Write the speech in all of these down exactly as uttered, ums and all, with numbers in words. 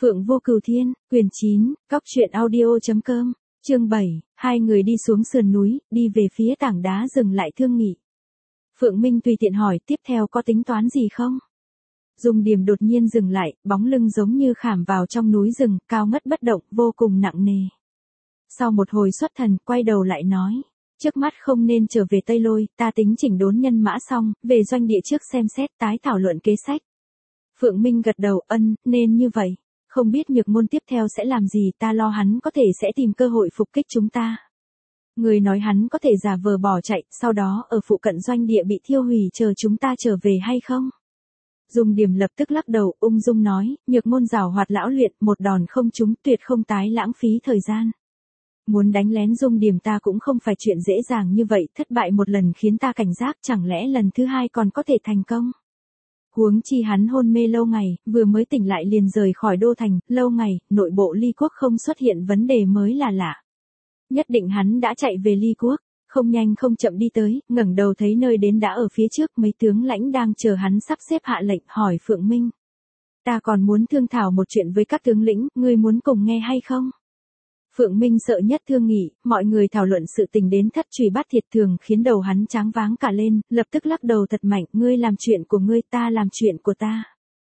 Phượng Vô Cửu Thiên, quyển chín, cóc truyện audio.com, chương bảy, hai người đi xuống sườn núi, đi về phía tảng đá dừng lại thương nghị. Phượng Minh tùy tiện hỏi tiếp theo có tính toán gì không? Dung Điềm đột nhiên dừng lại, bóng lưng giống như khảm vào trong núi rừng, cao ngất bất động, vô cùng nặng nề. Sau một hồi xuất thần, quay đầu lại nói, trước mắt không nên trở về Tây Lôi, ta tính chỉnh đốn nhân mã xong, về doanh địa trước xem xét tái thảo luận kế sách. Phượng Minh gật đầu, ân, nên như vậy. Không biết Nhược Môn tiếp theo sẽ làm gì, ta lo hắn có thể sẽ tìm cơ hội phục kích chúng ta. Người nói hắn có thể giả vờ bỏ chạy, sau đó ở phụ cận doanh địa bị thiêu hủy chờ chúng ta trở về hay không? Dung Điềm lập tức lắc đầu, ung dung nói, Nhược Môn giảo hoạt lão luyện, một đòn không trúng, tuyệt không tái lãng phí thời gian. Muốn đánh lén Dung Điềm ta cũng không phải chuyện dễ dàng như vậy, thất bại một lần khiến ta cảnh giác, chẳng lẽ lần thứ hai còn có thể thành công? Huống chi hắn hôn mê lâu ngày, vừa mới tỉnh lại liền rời khỏi đô thành, lâu ngày, nội bộ Ly Quốc không xuất hiện vấn đề mới là lạ. Nhất định hắn đã chạy về Ly Quốc, không nhanh không chậm đi tới, ngẩng đầu thấy nơi đến đã ở phía trước, mấy tướng lãnh đang chờ hắn sắp xếp hạ lệnh, hỏi Phượng Minh. Ta còn muốn thương thảo một chuyện với các tướng lĩnh, ngươi muốn cùng nghe hay không? Phượng Minh sợ nhất thương nghị, mọi người thảo luận sự tình đến thất truy bát thiệt thường khiến đầu hắn tráng váng cả lên, lập tức lắc đầu thật mạnh, ngươi làm chuyện của ngươi, ta làm chuyện của ta.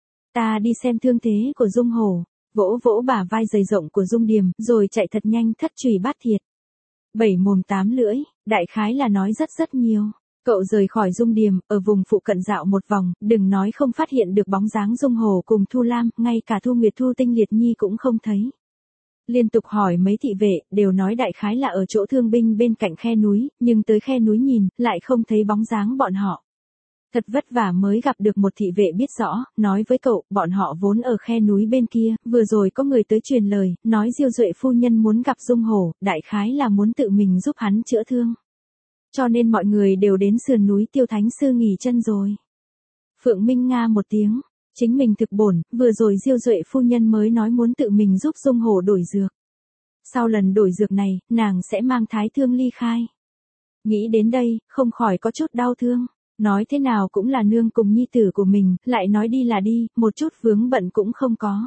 Ta đi xem thương thế của Dung Hổ, vỗ vỗ bả vai dày rộng của Dung Điềm, rồi chạy thật nhanh thất truy bát thiệt. Bảy mồm tám lưỡi, đại khái là nói rất rất nhiều. Cậu rời khỏi Dung Điềm, ở vùng phụ cận dạo một vòng, đừng nói không phát hiện được bóng dáng Dung Hổ cùng Thu Lam, ngay cả Thu Nguyệt Thu Tinh Liệt Nhi cũng không thấy. Liên tục hỏi mấy thị vệ, đều nói đại khái là ở chỗ thương binh bên cạnh khe núi, nhưng tới khe núi nhìn, lại không thấy bóng dáng bọn họ. Thật vất vả mới gặp được một thị vệ biết rõ, nói với cậu, bọn họ vốn ở khe núi bên kia, vừa rồi có người tới truyền lời, nói Diêu Duệ phu nhân muốn gặp Dung Hổ, đại khái là muốn tự mình giúp hắn chữa thương. Cho nên mọi người đều đến sườn núi Tiêu Thánh Sư nghỉ chân rồi. Phượng Minh nga một tiếng. Chính mình thực bổn, vừa rồi Diêu Duệ phu nhân mới nói muốn tự mình giúp Dung Hổ đổi dược. Sau lần đổi dược này, nàng sẽ mang thái thương ly khai. Nghĩ đến đây, không khỏi có chút đau thương. Nói thế nào cũng là nương cùng nhi tử của mình, lại nói đi là đi, một chút vướng bận cũng không có.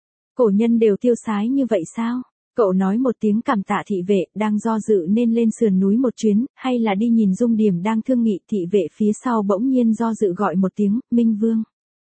Cổ nhân đều tiêu sái như vậy sao? Cậu nói một tiếng cảm tạ thị vệ, đang do dự nên lên sườn núi một chuyến, hay là đi nhìn Dung Điềm đang thương nghị, thị vệ phía sau bỗng nhiên do dự gọi một tiếng, Minh Vương.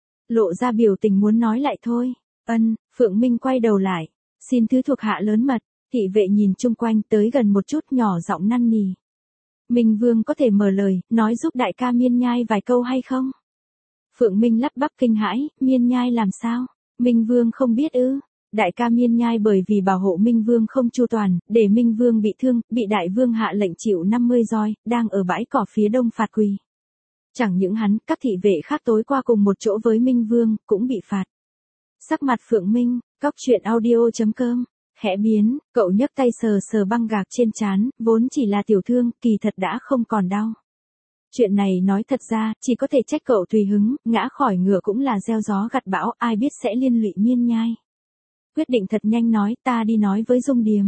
Lộ ra biểu tình muốn nói lại thôi. Ân, Phượng Minh quay đầu lại. Xin thứ thuộc hạ lớn mật. Thị vệ nhìn chung quanh tới gần một chút nhỏ giọng năn nỉ. Minh Vương có thể mở lời, nói giúp đại ca Miên Nhai vài câu hay không? Phượng Minh lắp bắp kinh hãi, Miên Nhai làm sao? Minh Vương không biết ư? Đại ca Miên Nhai bởi vì bảo hộ Minh Vương không chu toàn, để Minh Vương bị thương, bị đại vương hạ lệnh chịu năm mươi roi, đang ở bãi cỏ phía đông phạt quỳ. Chẳng những hắn, các thị vệ khác tối qua cùng một chỗ với Minh Vương, cũng bị phạt. Sắc mặt Phượng Minh, cóc truyện audio.com, khẽ biến, cậu nhấc tay sờ sờ băng gạc trên trán, vốn chỉ là tiểu thương, kỳ thật đã không còn đau. Chuyện này nói thật ra, chỉ có thể trách cậu tùy hứng, ngã khỏi ngựa cũng là gieo gió gặt bão, ai biết sẽ liên lụy Miên Nhai. Quyết định thật nhanh nói, ta đi nói với Dung Điềm.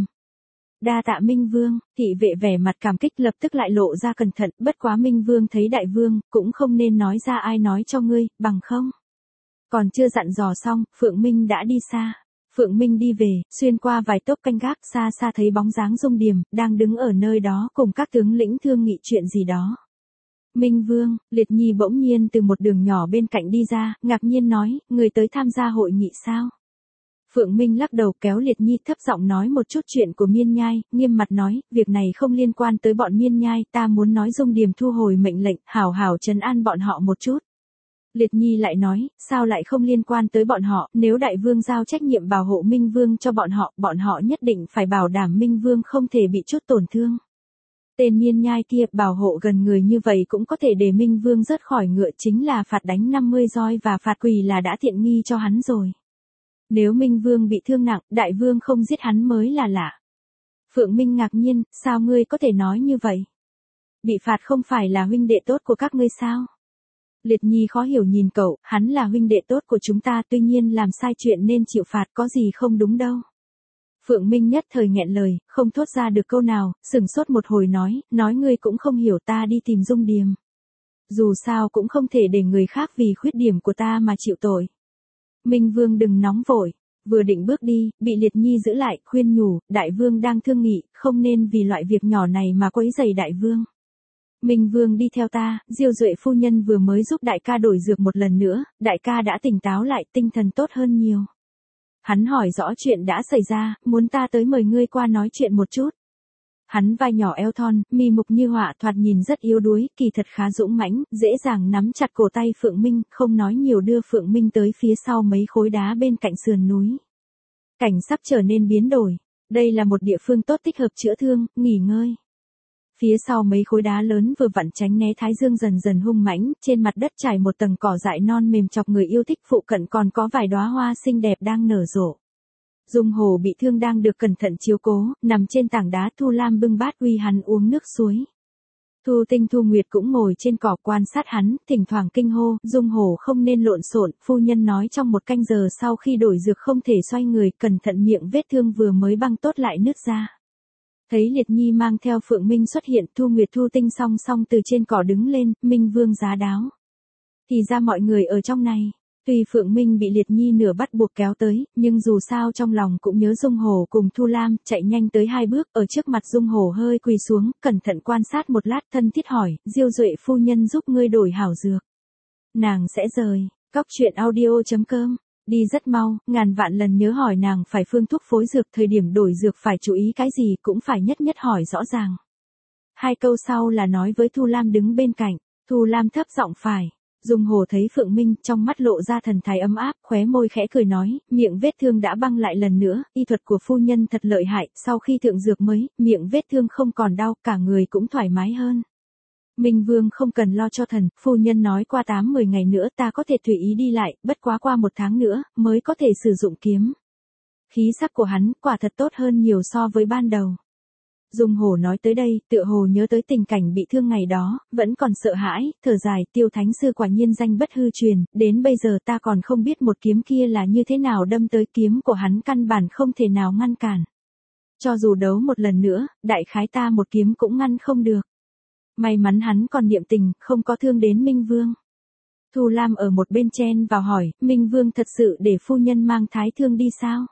Đa tạ Minh Vương, thị vệ vẻ mặt cảm kích lập tức lại lộ ra cẩn thận, bất quá Minh Vương thấy đại vương, cũng không nên nói ra ai nói cho ngươi, bằng không. Còn chưa dặn dò xong, Phượng Minh đã đi xa. Phượng Minh đi về, xuyên qua vài tốp canh gác, xa xa thấy bóng dáng Dung Điềm, đang đứng ở nơi đó cùng các tướng lĩnh thương nghị chuyện gì đó. Minh Vương, Liệt Nhi bỗng nhiên từ một đường nhỏ bên cạnh đi ra, ngạc nhiên nói, người tới tham gia hội nghị sao? Phượng Minh lắc đầu kéo Liệt Nhi thấp giọng nói một chút chuyện của Miên Nhai, nghiêm mặt nói, việc này không liên quan tới bọn Miên Nhai, ta muốn nói Dung Điềm thu hồi mệnh lệnh, hảo hảo trấn an bọn họ một chút. Liệt Nhi lại nói, sao lại không liên quan tới bọn họ, nếu đại vương giao trách nhiệm bảo hộ Minh Vương cho bọn họ, bọn họ nhất định phải bảo đảm Minh Vương không thể bị chút tổn thương. Tên Miên Nhai kia bảo hộ gần người như vậy cũng có thể để Minh Vương rớt khỏi ngựa, chính là phạt đánh năm mươi roi và phạt quỳ là đã tiện nghi cho hắn rồi. Nếu Minh Vương bị thương nặng, đại vương không giết hắn mới là lạ. Phượng Minh ngạc nhiên, sao ngươi có thể nói như vậy? Bị phạt không phải là huynh đệ tốt của các ngươi sao? Liệt Nhi khó hiểu nhìn cậu, hắn là huynh đệ tốt của chúng ta, tuy nhiên làm sai chuyện nên chịu phạt, có gì không đúng đâu. Phượng Minh nhất thời nghẹn lời, không thốt ra được câu nào, sửng sốt một hồi nói, nói ngươi cũng không hiểu, ta đi tìm Dung Điềm. Dù sao cũng không thể để người khác vì khuyết điểm của ta mà chịu tội. Minh Vương đừng nóng vội. Vừa định bước đi, bị Liệt Nhi giữ lại, khuyên nhủ, đại vương đang thương nghị, không nên vì loại việc nhỏ này mà quấy rầy đại vương. Minh Vương đi theo ta, Diêu Duệ phu nhân vừa mới giúp đại ca đổi dược một lần nữa, đại ca đã tỉnh táo lại, tinh thần tốt hơn nhiều. Hắn hỏi rõ chuyện đã xảy ra, muốn ta tới mời ngươi qua nói chuyện một chút. Hắn vai nhỏ eo thon, mi mục như họa, thoạt nhìn rất yếu đuối, kỳ thật khá dũng mãnh, dễ dàng nắm chặt cổ tay Phượng Minh, không nói nhiều đưa Phượng Minh tới phía sau mấy khối đá bên cạnh sườn núi. Cảnh sắc trở nên biến đổi, đây là một địa phương tốt thích hợp chữa thương, nghỉ ngơi. Phía sau mấy khối đá lớn vừa vặn tránh né thái dương dần dần hung mãnh, trên mặt đất trải một tầng cỏ dại non mềm chọc người yêu thích, phụ cận còn có vài đóa hoa xinh đẹp đang nở rộ. Dung Hồ bị thương đang được cẩn thận chiếu cố, nằm trên tảng đá, Thu Lam bưng bát uy hắn uống nước suối. Thu Tinh Thu Nguyệt cũng ngồi trên cỏ quan sát hắn, thỉnh thoảng kinh hô, Dung Hồ không nên lộn xộn, phu nhân nói trong một canh giờ sau khi đổi dược không thể xoay người, cẩn thận miệng vết thương vừa mới băng tốt lại nứt ra. Thấy Liệt Nhi mang theo Phượng Minh xuất hiện, Thu Nguyệt Thu Tinh song song từ trên cỏ đứng lên, Minh Vương giá đáo. Thì ra mọi người ở trong này. Tuy Phượng Minh bị Liệt Nhi nửa bắt buộc kéo tới, nhưng dù sao trong lòng cũng nhớ Dung Hồ cùng Thu Lam, chạy nhanh tới hai bước, ở trước mặt Dung Hồ hơi quỳ xuống, cẩn thận quan sát một lát, thân thiết hỏi, Diêu Duệ phu nhân giúp ngươi đổi hảo dược. Nàng sẽ rời, cóc truyện audio chấm com, đi rất mau, ngàn vạn lần nhớ hỏi nàng phải phương thuốc phối dược, thời điểm đổi dược phải chú ý cái gì cũng phải nhất nhất hỏi rõ ràng. Hai câu sau là nói với Thu Lam đứng bên cạnh, Thu Lam thấp giọng phải. Dung Hồ thấy Phượng Minh, trong mắt lộ ra thần thái ấm áp, khóe môi khẽ cười nói, miệng vết thương đã băng lại lần nữa, y thuật của phu nhân thật lợi hại, sau khi thượng dược mới, miệng vết thương không còn đau, cả người cũng thoải mái hơn. Minh Vương không cần lo cho thần, phu nhân nói qua tám mười ngày nữa ta có thể tùy ý đi lại, bất quá qua một tháng nữa, mới có thể sử dụng kiếm. Khí sắc của hắn, quả thật tốt hơn nhiều so với ban đầu. Dung Hồ nói tới đây, tựa hồ nhớ tới tình cảnh bị thương ngày đó, vẫn còn sợ hãi, thở dài, Tiêu Thánh Sư quả nhiên danh bất hư truyền, đến bây giờ ta còn không biết một kiếm kia là như thế nào đâm tới, kiếm của hắn căn bản không thể nào ngăn cản. Cho dù đấu một lần nữa, đại khái ta một kiếm cũng ngăn không được. May mắn hắn còn niệm tình, không có thương đến Minh Vương. Thu Lam ở một bên chen vào hỏi, Minh Vương thật sự để phu nhân mang Thái Thương đi sao?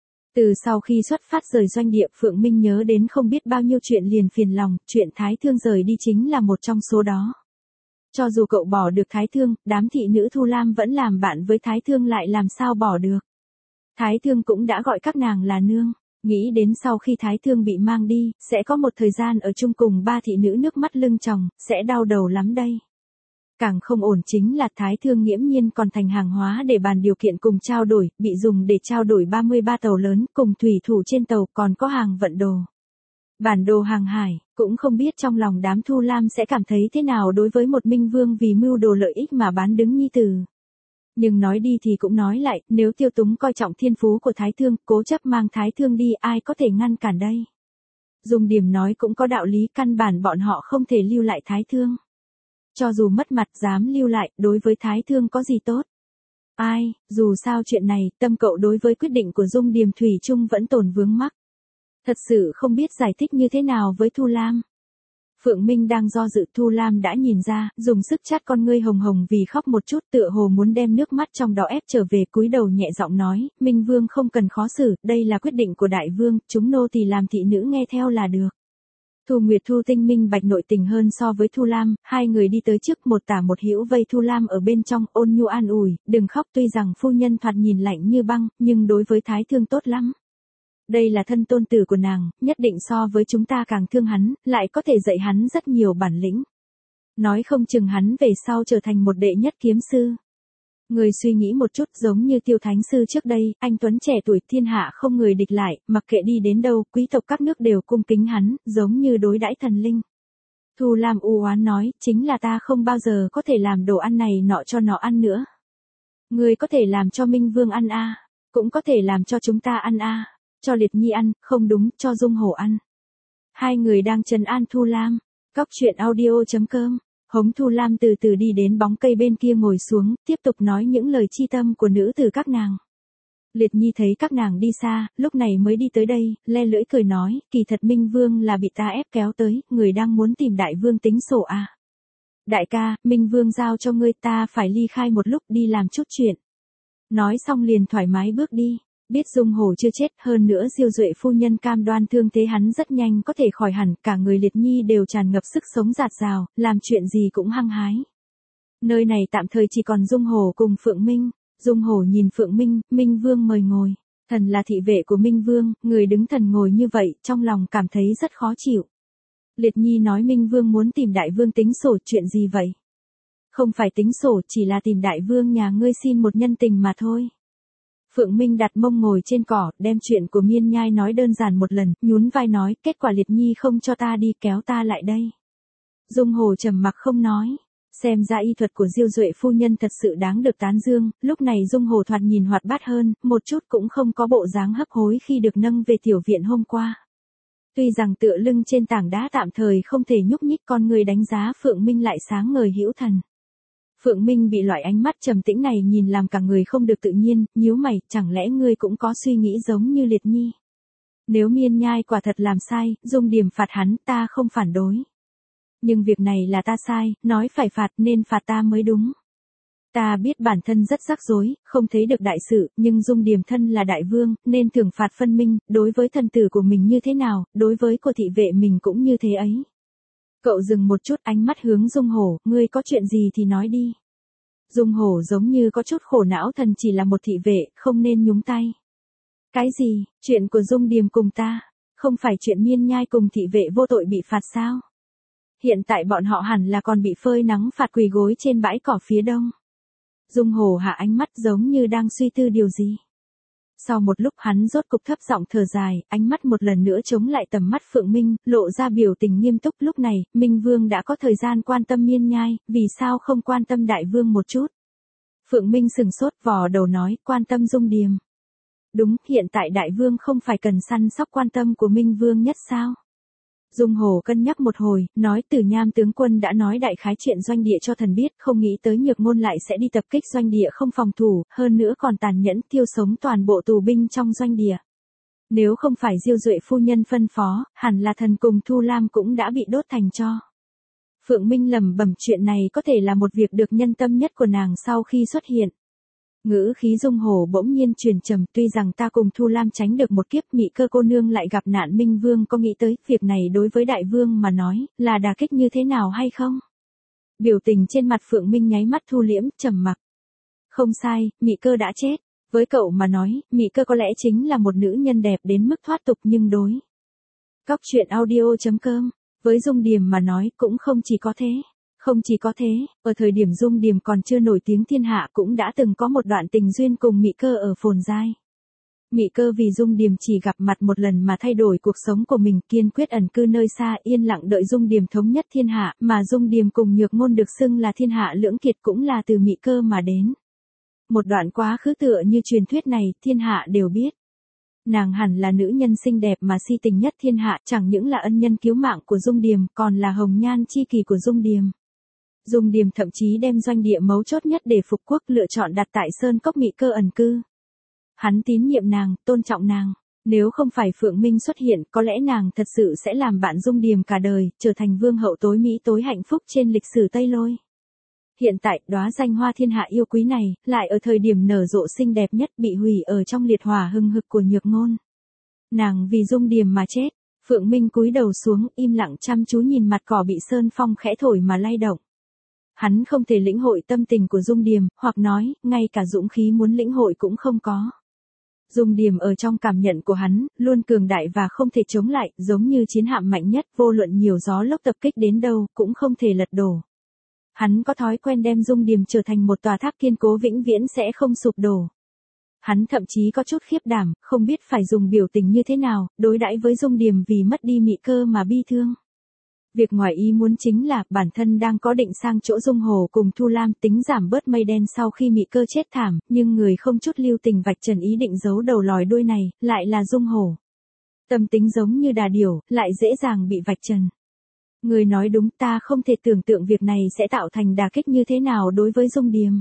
Từ sau khi xuất phát rời doanh địa, Phượng Minh nhớ đến không biết bao nhiêu chuyện liền phiền lòng, chuyện Thái Thương rời đi chính là một trong số đó. Cho dù cậu bỏ được Thái Thương, đám thị nữ Thu Lam vẫn làm bạn với Thái Thương, lại làm sao bỏ được. Thái Thương cũng đã gọi các nàng là nương, nghĩ đến sau khi Thái Thương bị mang đi, sẽ có một thời gian ở chung cùng ba thị nữ nước mắt lưng tròng, sẽ đau đầu lắm đây. Càng không ổn chính là Thái Thương nghiễm nhiên còn thành hàng hóa để bàn điều kiện cùng trao đổi, bị dùng để trao đổi ba mươi ba tàu lớn, cùng thủy thủ trên tàu còn có hàng vận đồ. Bản đồ hàng hải, cũng không biết trong lòng đám Thu Lam sẽ cảm thấy thế nào đối với một Minh Vương vì mưu đồ lợi ích mà bán đứng nhi tử. Nhưng nói đi thì cũng nói lại, nếu Tiêu Túng coi trọng thiên phú của Thái Thương, cố chấp mang Thái Thương đi, ai có thể ngăn cản đây. Dùng điểm nói cũng có đạo lý, căn bản bọn họ không thể lưu lại Thái Thương. Cho dù mất mặt dám lưu lại, đối với Thái Thương có gì tốt. Ai, dù sao chuyện này, tâm cậu đối với quyết định của Dung Điềm thủy chung vẫn tồn vướng mắc. Thật sự không biết giải thích như thế nào với Thu Lam. Phượng Minh đang do dự, Thu Lam đã nhìn ra, dùng sức chát con ngươi hồng hồng vì khóc một chút, tựa hồ muốn đem nước mắt trong đó ép trở về, cúi đầu nhẹ giọng nói, Minh Vương không cần khó xử, đây là quyết định của Đại Vương, chúng nô tỳ làm thị nữ nghe theo là được. Thu Nguyệt Thu Tinh minh bạch nội tình hơn so với Thu Lam, hai người đi tới trước, một tả một hữu vây Thu Lam ở bên trong, ôn nhu an ủi, đừng khóc, tuy rằng phu nhân thoạt nhìn lạnh như băng, nhưng đối với Thái Thương tốt lắm. Đây là thân tôn tử của nàng, nhất định so với chúng ta càng thương hắn, lại có thể dạy hắn rất nhiều bản lĩnh. Nói không chừng hắn về sau trở thành một đệ nhất kiếm sư. Người suy nghĩ một chút, giống như Tiêu Thánh Sư trước đây, anh Tuấn trẻ tuổi, thiên hạ không người địch lại, mặc kệ đi đến đâu, quý tộc các nước đều cung kính hắn, giống như đối đãi thần linh. Thu Lam u oán nói, chính là ta không bao giờ có thể làm đồ ăn này nọ cho nó ăn nữa. Người có thể làm cho Minh Vương ăn a, cũng có thể làm cho chúng ta ăn a, cho Liệt Nhi ăn, không đúng, cho Dung Hổ ăn. Hai người đang trấn an Thu Lam, cóc truyện audio chấm com. Hống Thu Lam từ từ đi đến bóng cây bên kia ngồi xuống, tiếp tục nói những lời chi tâm của nữ từ các nàng. Liệt Nhi thấy các nàng đi xa, lúc này mới đi tới đây, le lưỡi cười nói, kỳ thật Minh Vương là bị ta ép kéo tới, người đang muốn tìm Đại Vương tính sổ à. Đại ca, Minh Vương giao cho ngươi, ta phải ly khai một lúc đi làm chút chuyện. Nói xong liền thoải mái bước đi. Biết Dung Hổ chưa chết, hơn nữa Diêu Duệ phu nhân cam đoan thương thế hắn rất nhanh có thể khỏi hẳn, cả người Liệt Nhi đều tràn ngập sức sống dạt dào, làm chuyện gì cũng hăng hái. Nơi này tạm thời chỉ còn Dung Hổ cùng Phượng Minh. Dung Hổ nhìn Phượng Minh, Minh Vương mời ngồi. Thần là thị vệ của Minh Vương, người đứng thần ngồi như vậy, trong lòng cảm thấy rất khó chịu. Liệt Nhi nói Minh Vương muốn tìm Đại Vương tính sổ, chuyện gì vậy? Không phải tính sổ, chỉ là tìm Đại Vương nhà ngươi xin một nhân tình mà thôi. Phượng Minh đặt mông ngồi trên cỏ, đem chuyện của Miên Nhai nói đơn giản một lần, nhún vai nói, kết quả Liệt Nhi không cho ta đi, kéo ta lại đây. Dung Hổ trầm mặc không nói. Xem ra y thuật của Diêu Duệ phu nhân thật sự đáng được tán dương, lúc này Dung Hổ thoạt nhìn hoạt bát hơn, một chút cũng không có bộ dáng hấp hối khi được nâng về tiểu viện hôm qua. Tuy rằng tựa lưng trên tảng đá tạm thời không thể nhúc nhích, con người đánh giá Phượng Minh lại sáng ngời hữu thần. Phượng Minh bị loại ánh mắt trầm tĩnh này nhìn làm cả người không được tự nhiên, nhíu mày, chẳng lẽ ngươi cũng có suy nghĩ giống như Liệt Nhi? Nếu Miên Nhai quả thật làm sai, Dung Điềm phạt hắn, ta không phản đối. Nhưng việc này là ta sai, nói phải phạt nên phạt ta mới đúng. Ta biết bản thân rất rắc rối, không thấy được đại sự, nhưng Dung Điềm thân là đại vương, nên thưởng phạt phân minh, đối với thân tử của mình như thế nào, đối với của thị vệ mình cũng như thế ấy. Cậu dừng một chút, ánh mắt hướng Dung Hổ, ngươi có chuyện gì thì nói đi. Dung Hổ giống như có chút khổ não, thần chỉ là một thị vệ, không nên nhúng tay. Cái gì, chuyện của Dung Điềm cùng ta, không phải chuyện Miên Nhai cùng thị vệ vô tội bị phạt sao? Hiện tại bọn họ hẳn là còn bị phơi nắng phạt quỳ gối trên bãi cỏ phía đông. Dung Hổ hạ ánh mắt giống như đang suy tư điều gì. Sau một lúc hắn rốt cục thấp giọng thở dài, ánh mắt một lần nữa chống lại tầm mắt Phượng Minh, lộ ra biểu tình nghiêm túc. Lúc này, Minh Vương đã có thời gian quan tâm Miên Nhai, vì sao không quan tâm Đại Vương một chút? Phượng Minh sừng sốt vò đầu nói, quan tâm Dung Điềm. Đúng, hiện tại Đại Vương không phải cần săn sóc quan tâm của Minh Vương nhất sao? Dung Hổ cân nhắc một hồi, nói Tử Nham tướng quân đã nói đại khái chuyện doanh địa cho thần biết, không nghĩ tới Nhược Ngôn lại sẽ đi tập kích doanh địa không phòng thủ, hơn nữa còn tàn nhẫn tiêu sống toàn bộ tù binh trong doanh địa. Nếu không phải Diêu Duệ phu nhân phân phó, hẳn là thần cùng Thu Lam cũng đã bị đốt thành tro. Phượng Minh lẩm bẩm, chuyện này có thể là một việc được nhân tâm nhất của nàng sau khi xuất hiện. Ngữ khí Dung Hổ bỗng nhiên truyền trầm, tuy rằng ta cùng Thu Lam tránh được một kiếp, Mị Cơ cô nương lại gặp nạn, Minh Vương có nghĩ tới việc này đối với Đại Vương mà nói là đả kích như thế nào hay không? Biểu tình trên mặt Phượng Minh nháy mắt thu liễm, trầm mặc. Không sai, Mị Cơ đã chết. Với cậu mà nói, Mị Cơ có lẽ chính là một nữ nhân đẹp đến mức thoát tục, nhưng đối Cóc truyện audio chấm com với Dung Điềm mà nói cũng không chỉ có thế. Không chỉ có thế, ở thời điểm Dung Điềm còn chưa nổi tiếng thiên hạ cũng đã từng có một đoạn tình duyên cùng Mị Cơ ở Phồn Giai. Mị Cơ vì Dung Điềm chỉ gặp mặt một lần mà thay đổi cuộc sống của mình, kiên quyết ẩn cư nơi xa, yên lặng đợi Dung Điềm thống nhất thiên hạ, mà Dung Điềm cùng Nhược Ngôn được xưng là thiên hạ lưỡng kiệt cũng là từ Mị Cơ mà đến. Một đoạn quá khứ tựa như truyền thuyết này, thiên hạ đều biết. Nàng hẳn là nữ nhân xinh đẹp mà si tình nhất thiên hạ, chẳng những là ân nhân cứu mạng của Dung Điềm, còn là hồng nhan chi kỳ của Dung Điềm. Dung Điềm thậm chí đem doanh địa mấu chốt nhất để phục quốc lựa chọn đặt tại Sơn Cốc Mị Cơ ẩn cư. Hắn tín nhiệm nàng, tôn trọng nàng. Nếu không phải Phượng Minh xuất hiện, có lẽ nàng thật sự sẽ làm bạn Dung Điềm cả đời, trở thành vương hậu tối mỹ tối hạnh phúc trên lịch sử Tây Lôi. Hiện tại, đóa danh hoa thiên hạ yêu quý này, lại ở thời điểm nở rộ xinh đẹp nhất bị hủy ở trong liệt hỏa hừng hực của Nhược Ngôn. Nàng vì Dung Điềm mà chết. Phượng Minh cúi đầu xuống, im lặng chăm chú nhìn mặt cỏ bị sơn phong khẽ thổi mà lay động. Hắn không thể lĩnh hội tâm tình của Dung Điềm, hoặc nói, ngay cả dũng khí muốn lĩnh hội cũng không có. Dung Điềm ở trong cảm nhận của hắn, luôn cường đại và không thể chống lại, giống như chiến hạm mạnh nhất, vô luận nhiều gió lốc tập kích đến đâu, cũng không thể lật đổ. Hắn có thói quen đem Dung Điềm trở thành một tòa tháp kiên cố vĩnh viễn sẽ không sụp đổ. Hắn thậm chí có chút khiếp đảm, không biết phải dùng biểu tình như thế nào, đối đãi với Dung Điềm vì mất đi Mị Cơ mà bi thương. Việc ngoài ý muốn chính là, bản thân đang có định sang chỗ Dung Hổ cùng Thu Lam tính giảm bớt mây đen sau khi Mị Cơ chết thảm, nhưng người không chút lưu tình vạch trần ý định giấu đầu lòi đuôi này, lại là Dung Hổ. Tâm tính giống như đà điểu, lại dễ dàng bị vạch trần. Người nói đúng, ta không thể tưởng tượng việc này sẽ tạo thành đả kích như thế nào đối với Dung Điềm.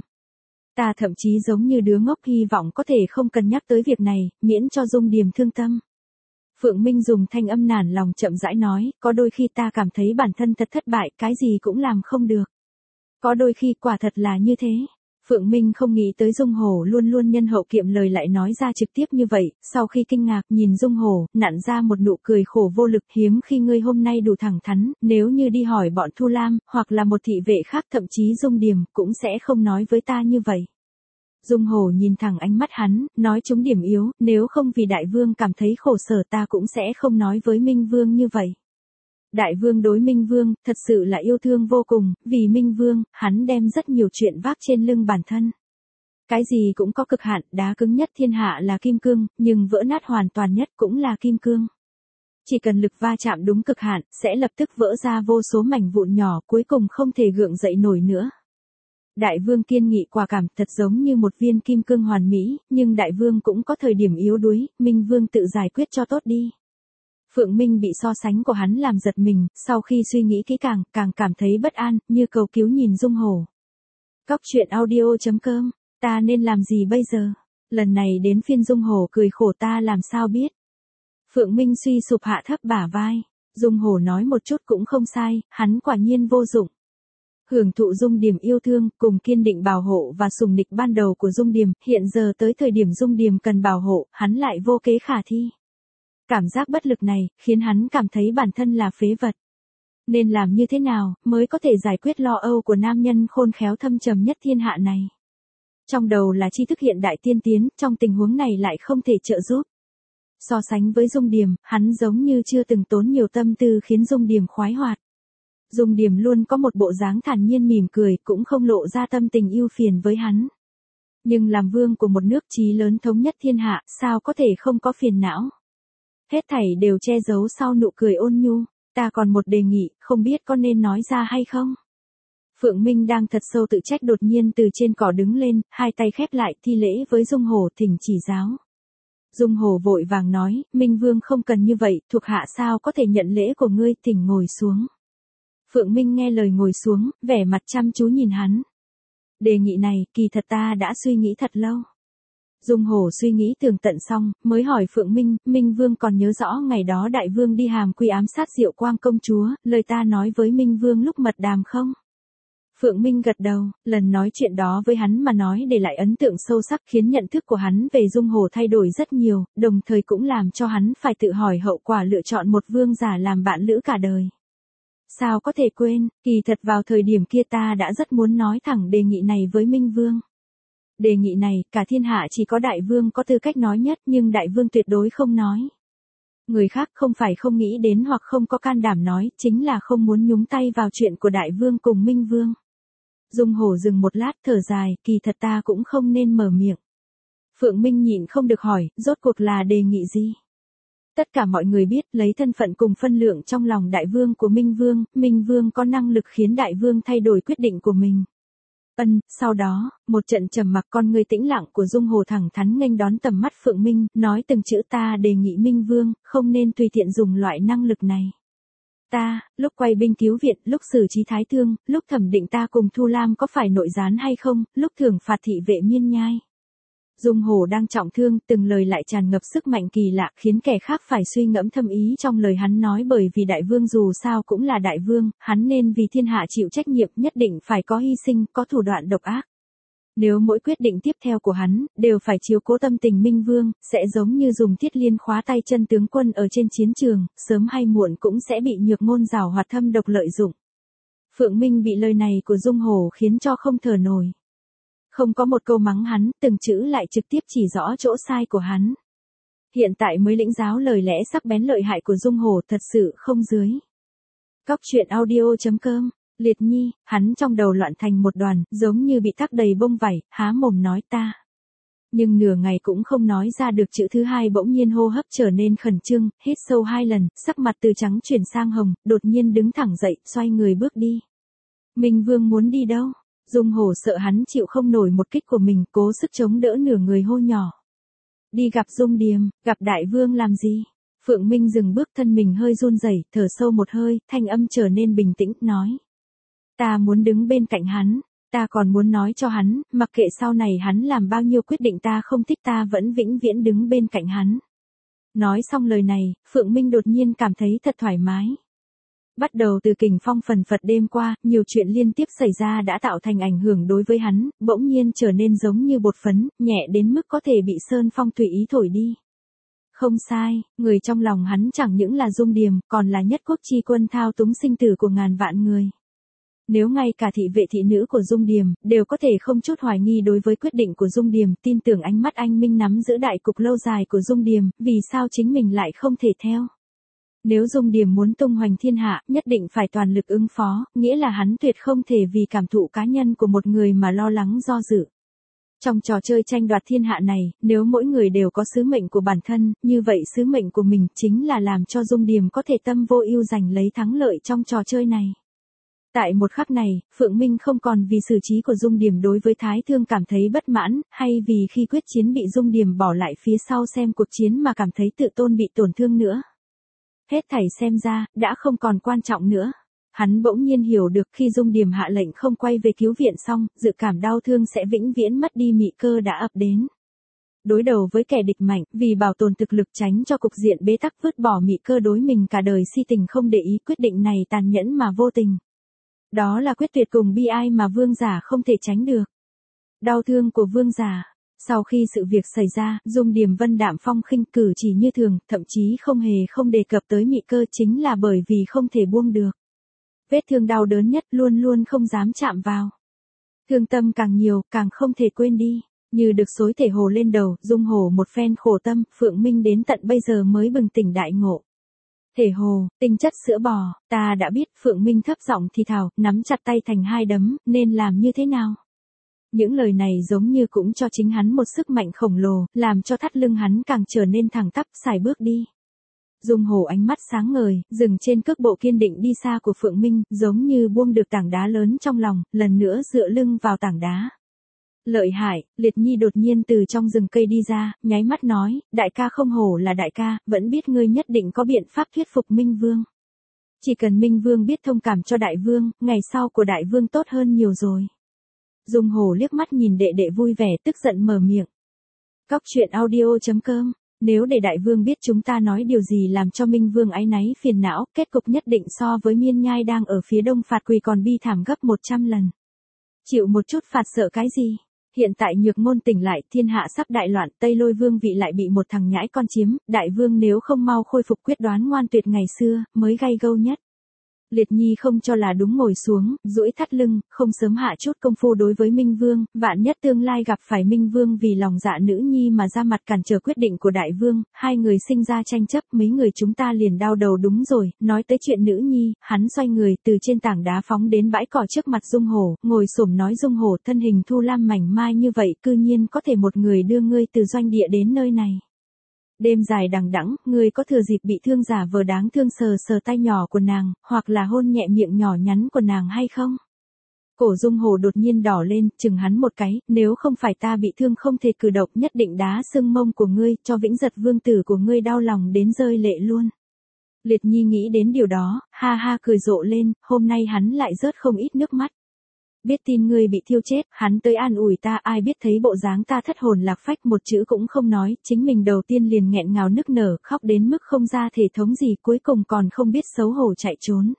Ta thậm chí giống như đứa ngốc hy vọng có thể không cần nhắc tới việc này, miễn cho Dung Điềm thương tâm. Phượng Minh dùng thanh âm nản lòng chậm rãi nói, có đôi khi ta cảm thấy bản thân thật thất bại, cái gì cũng làm không được. Có đôi khi quả thật là như thế. Phượng Minh không nghĩ tới Dung Hổ luôn luôn nhân hậu kiệm lời lại nói ra trực tiếp như vậy, sau khi kinh ngạc nhìn Dung Hổ, nặn ra một nụ cười khổ vô lực, hiếm khi ngươi hôm nay đủ thẳng thắn, nếu như đi hỏi bọn Thu Lam, hoặc là một thị vệ khác thậm chí Dung Điềm, cũng sẽ không nói với ta như vậy. Dung Hổ nhìn thẳng ánh mắt hắn, nói chúng điểm yếu, nếu không vì đại vương cảm thấy khổ sở ta cũng sẽ không nói với Minh Vương như vậy. Đại vương đối Minh Vương, thật sự là yêu thương vô cùng, vì Minh Vương, hắn đem rất nhiều chuyện vác trên lưng bản thân. Cái gì cũng có cực hạn, đá cứng nhất thiên hạ là kim cương, nhưng vỡ nát hoàn toàn nhất cũng là kim cương. Chỉ cần lực va chạm đúng cực hạn, sẽ lập tức vỡ ra vô số mảnh vụn nhỏ, cuối cùng không thể gượng dậy nổi nữa. Đại vương kiên nghị quả cảm, thật giống như một viên kim cương hoàn mỹ, nhưng đại vương cũng có thời điểm yếu đuối, Minh Vương tự giải quyết cho tốt đi. Phượng Minh bị so sánh của hắn làm giật mình, sau khi suy nghĩ kỹ càng, càng cảm thấy bất an, như cầu cứu nhìn Dung Hổ. Cóc truyện audio chấm com, ta nên làm gì bây giờ? Lần này đến phiên Dung Hổ cười khổ, ta làm sao biết? Phượng Minh suy sụp hạ thấp bả vai, Dung Hổ nói một chút cũng không sai, hắn quả nhiên vô dụng. Hưởng thụ Dung Điềm yêu thương, cùng kiên định bảo hộ và sủng nịch ban đầu của Dung Điềm, hiện giờ tới thời điểm Dung Điềm cần bảo hộ, hắn lại vô kế khả thi. Cảm giác bất lực này, khiến hắn cảm thấy bản thân là phế vật. Nên làm như thế nào, mới có thể giải quyết lo âu của nam nhân khôn khéo thâm trầm nhất thiên hạ này? Trong đầu là tri thức hiện đại tiên tiến, trong tình huống này lại không thể trợ giúp. So sánh với Dung Điềm, hắn giống như chưa từng tốn nhiều tâm tư khiến Dung Điềm khoái hoạt. Dung Điềm luôn có một bộ dáng thản nhiên mỉm cười, cũng không lộ ra tâm tình ưu phiền với hắn. Nhưng làm vương của một nước chí lớn thống nhất thiên hạ, sao có thể không có phiền não? Hết thảy đều che giấu sau nụ cười ôn nhu, ta còn một đề nghị, không biết có nên nói ra hay không? Phượng Minh đang thật sâu tự trách đột nhiên từ trên cỏ đứng lên, hai tay khép lại thi lễ với Dung Hổ thỉnh chỉ giáo. Dung Hổ vội vàng nói, Minh Vương không cần như vậy, thuộc hạ sao có thể nhận lễ của ngươi, thỉnh ngồi xuống. Phượng Minh nghe lời ngồi xuống, vẻ mặt chăm chú nhìn hắn. Đề nghị này, kỳ thật ta đã suy nghĩ thật lâu. Dung Hổ suy nghĩ tường tận xong, mới hỏi Phượng Minh, Minh Vương còn nhớ rõ ngày đó đại vương đi hàm quy ám sát Diệu Quang công chúa, lời ta nói với Minh Vương lúc mật đàm không? Phượng Minh gật đầu, lần nói chuyện đó với hắn mà nói để lại ấn tượng sâu sắc, khiến nhận thức của hắn về Dung Hổ thay đổi rất nhiều, đồng thời cũng làm cho hắn phải tự hỏi hậu quả lựa chọn một vương giả làm bạn lữ cả đời. Sao có thể quên, kỳ thật vào thời điểm kia ta đã rất muốn nói thẳng đề nghị này với Minh Vương. Đề nghị này, cả thiên hạ chỉ có đại vương có tư cách nói nhất, nhưng đại vương tuyệt đối không nói. Người khác không phải không nghĩ đến hoặc không có can đảm nói, chính là không muốn nhúng tay vào chuyện của đại vương cùng Minh Vương. Dung Hổ dừng một lát thở dài, kỳ thật ta cũng không nên mở miệng. Phượng Minh nhịn không được hỏi, rốt cuộc là đề nghị gì? Tất cả mọi người biết, lấy thân phận cùng phân lượng trong lòng đại vương của Minh Vương, Minh Vương có năng lực khiến đại vương thay đổi quyết định của mình. Ân, sau đó, một trận trầm mặc, con người tĩnh lặng của Dung Hổ thẳng thắn nghênh đón tầm mắt Phượng Minh, nói từng chữ, ta đề nghị Minh Vương, không nên tùy tiện dùng loại năng lực này. Ta, lúc quay binh cứu viện, lúc xử trí thái thương, lúc thẩm định ta cùng Thu Lam có phải nội gián hay không, lúc thưởng phạt thị vệ miên nhai. Dung Hổ đang trọng thương, từng lời lại tràn ngập sức mạnh kỳ lạ, khiến kẻ khác phải suy ngẫm thâm ý trong lời hắn nói, bởi vì đại vương dù sao cũng là đại vương, hắn nên vì thiên hạ chịu trách nhiệm, nhất định phải có hy sinh, có thủ đoạn độc ác. Nếu mỗi quyết định tiếp theo của hắn, đều phải chiếu cố tâm tình Minh Vương, sẽ giống như dùng thiết liên khóa tay chân tướng quân ở trên chiến trường, sớm hay muộn cũng sẽ bị nhược ngôn giảo hoạt thâm độc lợi dụng. Phượng Minh bị lời này của Dung Hổ khiến cho không thở nổi. Không có một câu mắng hắn, từng chữ lại trực tiếp chỉ rõ chỗ sai của hắn. Hiện tại mới lĩnh giáo lời lẽ sắc bén lợi hại của Dung Hổ, thật sự không dưới. Cóc truyện audio chấm com, Liệt Nhi, hắn trong đầu loạn thành một đoàn, giống như bị tắc đầy bông vảy, há mồm nói ta. Nhưng nửa ngày cũng không nói ra được chữ thứ hai, bỗng nhiên hô hấp trở nên khẩn trương, hít sâu hai lần, sắc mặt từ trắng chuyển sang hồng, đột nhiên đứng thẳng dậy, xoay người bước đi. Minh Vương muốn đi đâu? Dung Hổ sợ hắn chịu không nổi một kích của mình, cố sức chống đỡ, nửa người hô nhỏ. Đi gặp Dung Điềm, gặp đại vương làm gì? Phượng Minh dừng bước, thân mình hơi run rẩy, thở sâu một hơi, thanh âm trở nên bình tĩnh, nói. Ta muốn đứng bên cạnh hắn, ta còn muốn nói cho hắn, mặc kệ sau này hắn làm bao nhiêu quyết định ta không thích, ta vẫn vĩnh viễn đứng bên cạnh hắn. Nói xong lời này, Phượng Minh đột nhiên cảm thấy thật thoải mái. Bắt đầu từ kình phong phần phật đêm qua, nhiều chuyện liên tiếp xảy ra đã tạo thành ảnh hưởng đối với hắn, bỗng nhiên trở nên giống như bột phấn, nhẹ đến mức có thể bị sơn phong tùy ý thổi đi. Không sai, người trong lòng hắn chẳng những là Dung Điềm, còn là nhất quốc chi quân thao túng sinh tử của ngàn vạn người. Nếu ngay cả thị vệ thị nữ của Dung Điềm, đều có thể không chút hoài nghi đối với quyết định của Dung Điềm, tin tưởng ánh mắt anh minh nắm giữ đại cục lâu dài của Dung Điềm, vì sao chính mình lại không thể theo. Nếu Dung Điềm muốn tung hoành thiên hạ, nhất định phải toàn lực ứng phó, nghĩa là hắn tuyệt không thể vì cảm thụ cá nhân của một người mà lo lắng do dự. Trong trò chơi tranh đoạt thiên hạ này, nếu mỗi người đều có sứ mệnh của bản thân, như vậy sứ mệnh của mình chính là làm cho Dung Điềm có thể tâm vô ưu giành lấy thắng lợi trong trò chơi này. Tại một khắc này, Phượng Minh không còn vì xử trí của Dung Điềm đối với Thái Thương cảm thấy bất mãn, hay vì khi quyết chiến bị Dung Điềm bỏ lại phía sau xem cuộc chiến mà cảm thấy tự tôn bị tổn thương nữa. Hết thảy xem ra, đã không còn quan trọng nữa. Hắn bỗng nhiên hiểu được khi Dung Điềm hạ lệnh không quay về cứu viện xong, dự cảm đau thương sẽ vĩnh viễn mất đi mị cơ đã ập đến. Đối đầu với kẻ địch mạnh, vì bảo tồn thực lực tránh cho cục diện bế tắc vứt bỏ mị cơ đối mình cả đời si tình không để ý, quyết định này tàn nhẫn mà vô tình. Đó là quyết tuyệt cùng bi ai mà vương giả không thể tránh được. Đau thương của vương giả. Sau khi sự việc xảy ra, Dung Điềm vân đạm phong khinh cử chỉ như thường, thậm chí không hề không đề cập tới mị cơ chính là bởi vì không thể buông được. Vết thương đau đớn nhất luôn luôn không dám chạm vào. Thương tâm càng nhiều, càng không thể quên đi. Như được xối thể hồ lên đầu, Dung Hổ một phen khổ tâm, Phượng Minh đến tận bây giờ mới bừng tỉnh đại ngộ. Thể hồ, tinh chất sữa bò, ta đã biết, Phượng Minh thấp giọng thì thào, nắm chặt tay thành hai đấm, nên làm như thế nào? Những lời này giống như cũng cho chính hắn một sức mạnh khổng lồ, làm cho thắt lưng hắn càng trở nên thẳng tắp, xài bước đi. Dung Hổ ánh mắt sáng ngời, dừng trên cước bộ kiên định đi xa của Phượng Minh, giống như buông được tảng đá lớn trong lòng, lần nữa dựa lưng vào tảng đá. Lợi hại, Liệt Nhi đột nhiên từ trong rừng cây đi ra, nháy mắt nói, đại ca không hổ là đại ca, vẫn biết ngươi nhất định có biện pháp thuyết phục Minh Vương. Chỉ cần Minh Vương biết thông cảm cho đại vương, ngày sau của đại vương tốt hơn nhiều rồi. Dung Hổ liếc mắt nhìn đệ đệ vui vẻ, tức giận mở miệng. Cóc truyện audio chấm com. Nếu để đại vương biết chúng ta nói điều gì làm cho Minh Vương áy náy phiền não, kết cục nhất định so với Miên Nhai đang ở phía đông phạt quỳ còn bi thảm gấp một trăm lần. Chịu một chút phạt sợ cái gì? Hiện tại Nhược Môn tỉnh lại, thiên hạ sắp đại loạn, Tây Lôi Vương vị lại bị một thằng nhãi con chiếm, đại vương nếu không mau khôi phục quyết đoán ngoan tuyệt ngày xưa, mới gay gâu nhất. Liệt Nhi không cho là đúng ngồi xuống, duỗi thắt lưng, không sớm hạ chút công phu đối với Minh Vương, vạn nhất tương lai gặp phải Minh Vương vì lòng dạ nữ nhi mà ra mặt cản trở quyết định của đại vương, hai người sinh ra tranh chấp, mấy người chúng ta liền đau đầu đúng rồi, nói tới chuyện nữ nhi, hắn xoay người từ trên tảng đá phóng đến bãi cỏ trước mặt Dung Hổ, ngồi xổm nói Dung Hổ thân hình thu lam mảnh mai như vậy, cư nhiên có thể một người đưa ngươi từ doanh địa đến nơi này. Đêm dài đằng đẵng, ngươi có thừa dịp bị thương giả vờ đáng thương sờ sờ tay nhỏ của nàng, hoặc là hôn nhẹ miệng nhỏ nhắn của nàng hay không? Cổ Dung Hổ đột nhiên đỏ lên, chừng hắn một cái, nếu không phải ta bị thương không thể cử động nhất định đá xương mông của ngươi, cho Vĩnh Giật vương tử của ngươi đau lòng đến rơi lệ luôn. Liệt Nhi nghĩ đến điều đó, ha ha cười rộ lên, hôm nay hắn lại rớt không ít nước mắt. Biết tin ngươi bị thiêu chết, hắn tới an ủi ta, ai biết thấy bộ dáng ta thất hồn lạc phách một chữ cũng không nói, chính mình đầu tiên liền nghẹn ngào nức nở, khóc đến mức không ra thể thống gì, cuối cùng còn không biết xấu hổ chạy trốn.